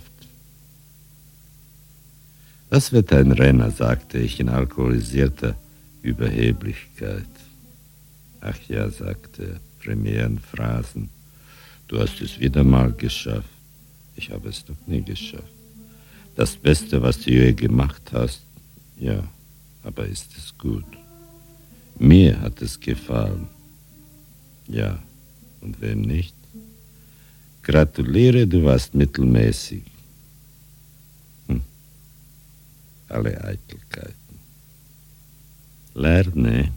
Das wird ein Renner, sagte ich in alkoholisierter Überheblichkeit. Ach ja, sagte er, Premierenphrasen. Du hast es wieder mal geschafft. Ich habe es doch nie geschafft. Das Beste, was du je gemacht hast, ja, aber ist es gut? Mir hat es gefallen. Ja, und wem nicht? Gratuliere, du warst mittelmäßig. Hm. Alle Eitelkeiten. Lerne,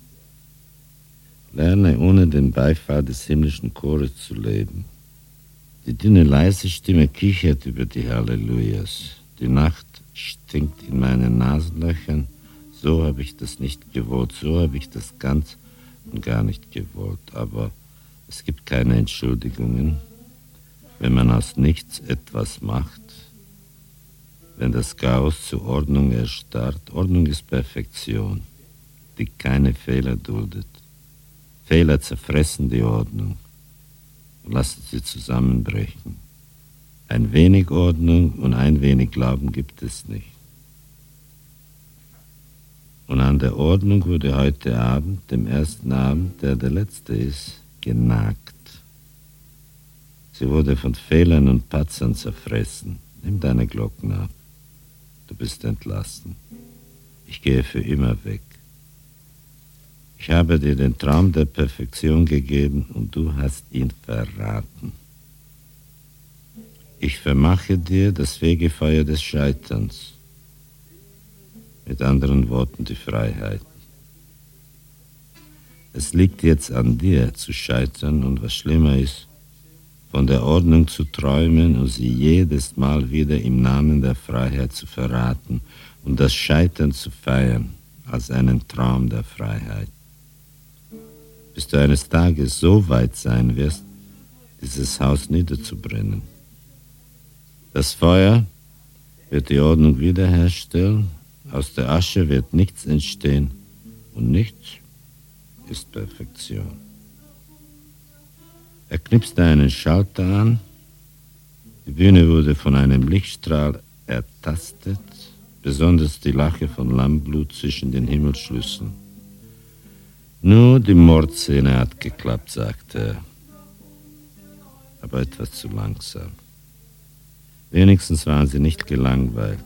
lerne ohne den Beifall des himmlischen Chores zu leben. Die dünne, leise Stimme kichert über die Hallelujahs. Die Nacht stinkt in meinen Nasenlöchern. So habe ich das nicht gewollt, so habe ich das ganz und gar nicht gewollt. Aber es gibt keine Entschuldigungen, wenn man aus nichts etwas macht, wenn das Chaos zur Ordnung erstarrt. Ordnung ist Perfektion, die keine Fehler duldet. Fehler zerfressen die Ordnung und lassen sie zusammenbrechen. Ein wenig Ordnung und ein wenig Glauben gibt es nicht. Und an der Ordnung wurde heute Abend, dem ersten Abend, der der letzte ist, genagt. Sie wurde von Fehlern und Patzern zerfressen. Nimm deine Glocken ab. Du bist entlassen. Ich gehe für immer weg. Ich habe dir den Traum der Perfektion gegeben und du hast ihn verraten. Ich vermache dir das Fegefeuer des Scheiterns. Mit anderen Worten die Freiheit. Es liegt jetzt an dir zu scheitern und was schlimmer ist, von der Ordnung zu träumen und sie jedes Mal wieder im Namen der Freiheit zu verraten und das Scheitern zu feiern als einen Traum der Freiheit. Bis du eines Tages so weit sein wirst, dieses Haus niederzubrennen. Das Feuer wird die Ordnung wiederherstellen, aus der Asche wird nichts entstehen und nichts ist Perfektion. Er knipste einen Schalter an, die Bühne wurde von einem Lichtstrahl ertastet, besonders die Lache von Lammblut zwischen den Himmelsschlüsseln. Nur die Mordszene hat geklappt, sagte er, aber etwas zu langsam. Wenigstens waren sie nicht gelangweilt.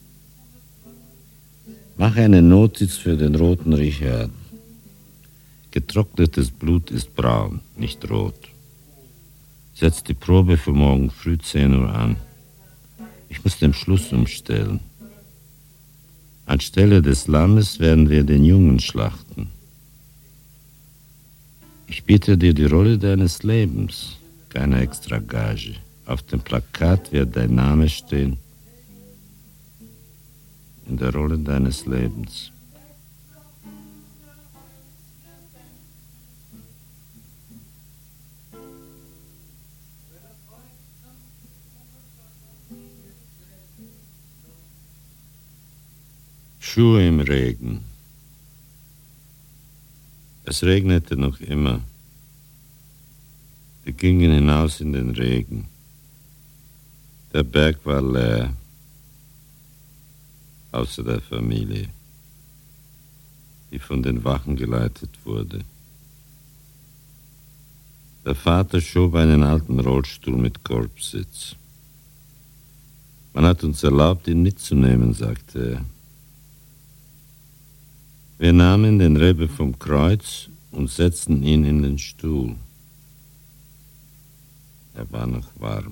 Mach eine Notiz für den roten Richard. Getrocknetes Blut ist braun, nicht rot. Setz die Probe für morgen früh zehn Uhr an. Ich muss den Schluss umstellen. Anstelle des Lammes werden wir den Jungen schlachten. Ich biete dir die Rolle deines Lebens, keine extra Gage. Auf dem Plakat wird dein Name stehen in der Rolle deines Lebens. Schuhe im Regen. Es regnete noch immer. Wir gingen hinaus in den Regen. Der Berg war leer, außer der Familie, die von den Wachen geleitet wurde. Der Vater schob einen alten Rollstuhl mit Korbsitz. Man hat uns erlaubt, ihn mitzunehmen, sagte er. Wir nahmen den Rebbe vom Kreuz und setzten ihn in den Stuhl. Er war noch warm.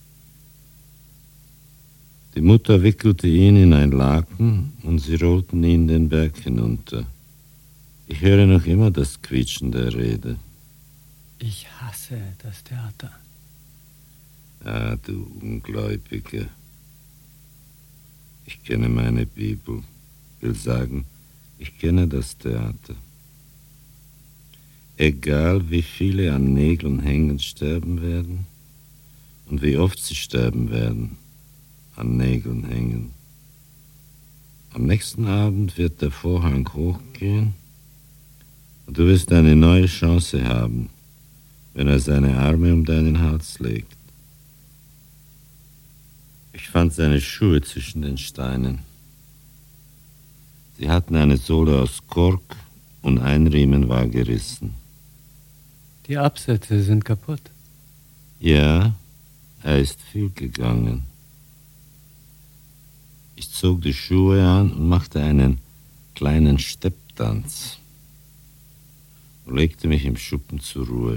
Die Mutter wickelte ihn in ein Laken und sie rollten ihn den Berg hinunter. Ich höre noch immer das Quietschen der Rede. Ich hasse das Theater. Ah, du Ungläubiger. Ich kenne meine Bibel, will sagen, ich kenne das Theater. Egal wie viele an Nägeln hängend sterben werden und wie oft sie sterben werden, an Nägeln hängen. Am nächsten Abend wird der Vorhang hochgehen und du wirst eine neue Chance haben, wenn er seine Arme um deinen Hals legt. Ich fand seine Schuhe zwischen den Steinen. Sie hatten eine Sohle aus Kork und ein Riemen war gerissen. Die Absätze sind kaputt. Ja, er ist viel gegangen. Ich zog die Schuhe an und machte einen kleinen Stepptanz und legte mich im Schuppen zur Ruhe.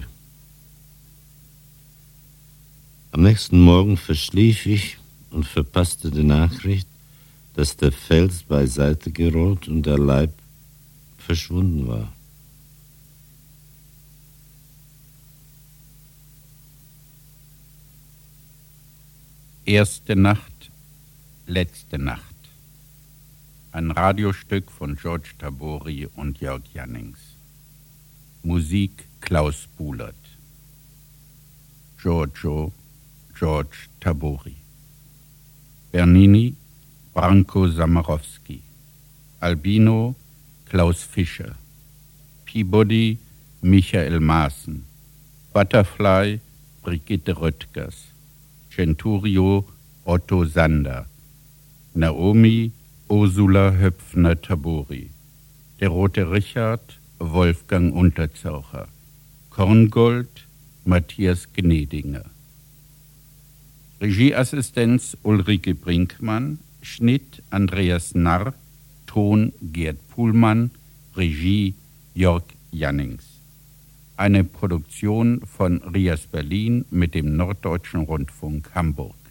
Am nächsten Morgen verschlief ich und verpasste die Nachricht, dass der Fels beiseite gerollt und der Leib verschwunden war. Erste Nacht, letzte Nacht. Ein Radiostück von George Tabori und Jörg Jannings. Musik Klaus Buhlert. Giorgio George Tabori. Bernini Branko Samarowski. Albino Klaus Fischer. Peabody Michael Maaßen. Butterfly Brigitte Röttgers. Centurio Otto Sander. Naomi Ursula Höpfner-Tabori. Der Rote Richard Wolfgang Unterzaucher. Korngold Matthias Gnedinger. Regieassistenz Ulrike Brinkmann. Schnitt Andreas Narr. Ton Gerd Puhlmann. Regie Jörg Jannings. Eine Produktion von Rias Berlin mit dem Norddeutschen Rundfunk Hamburg.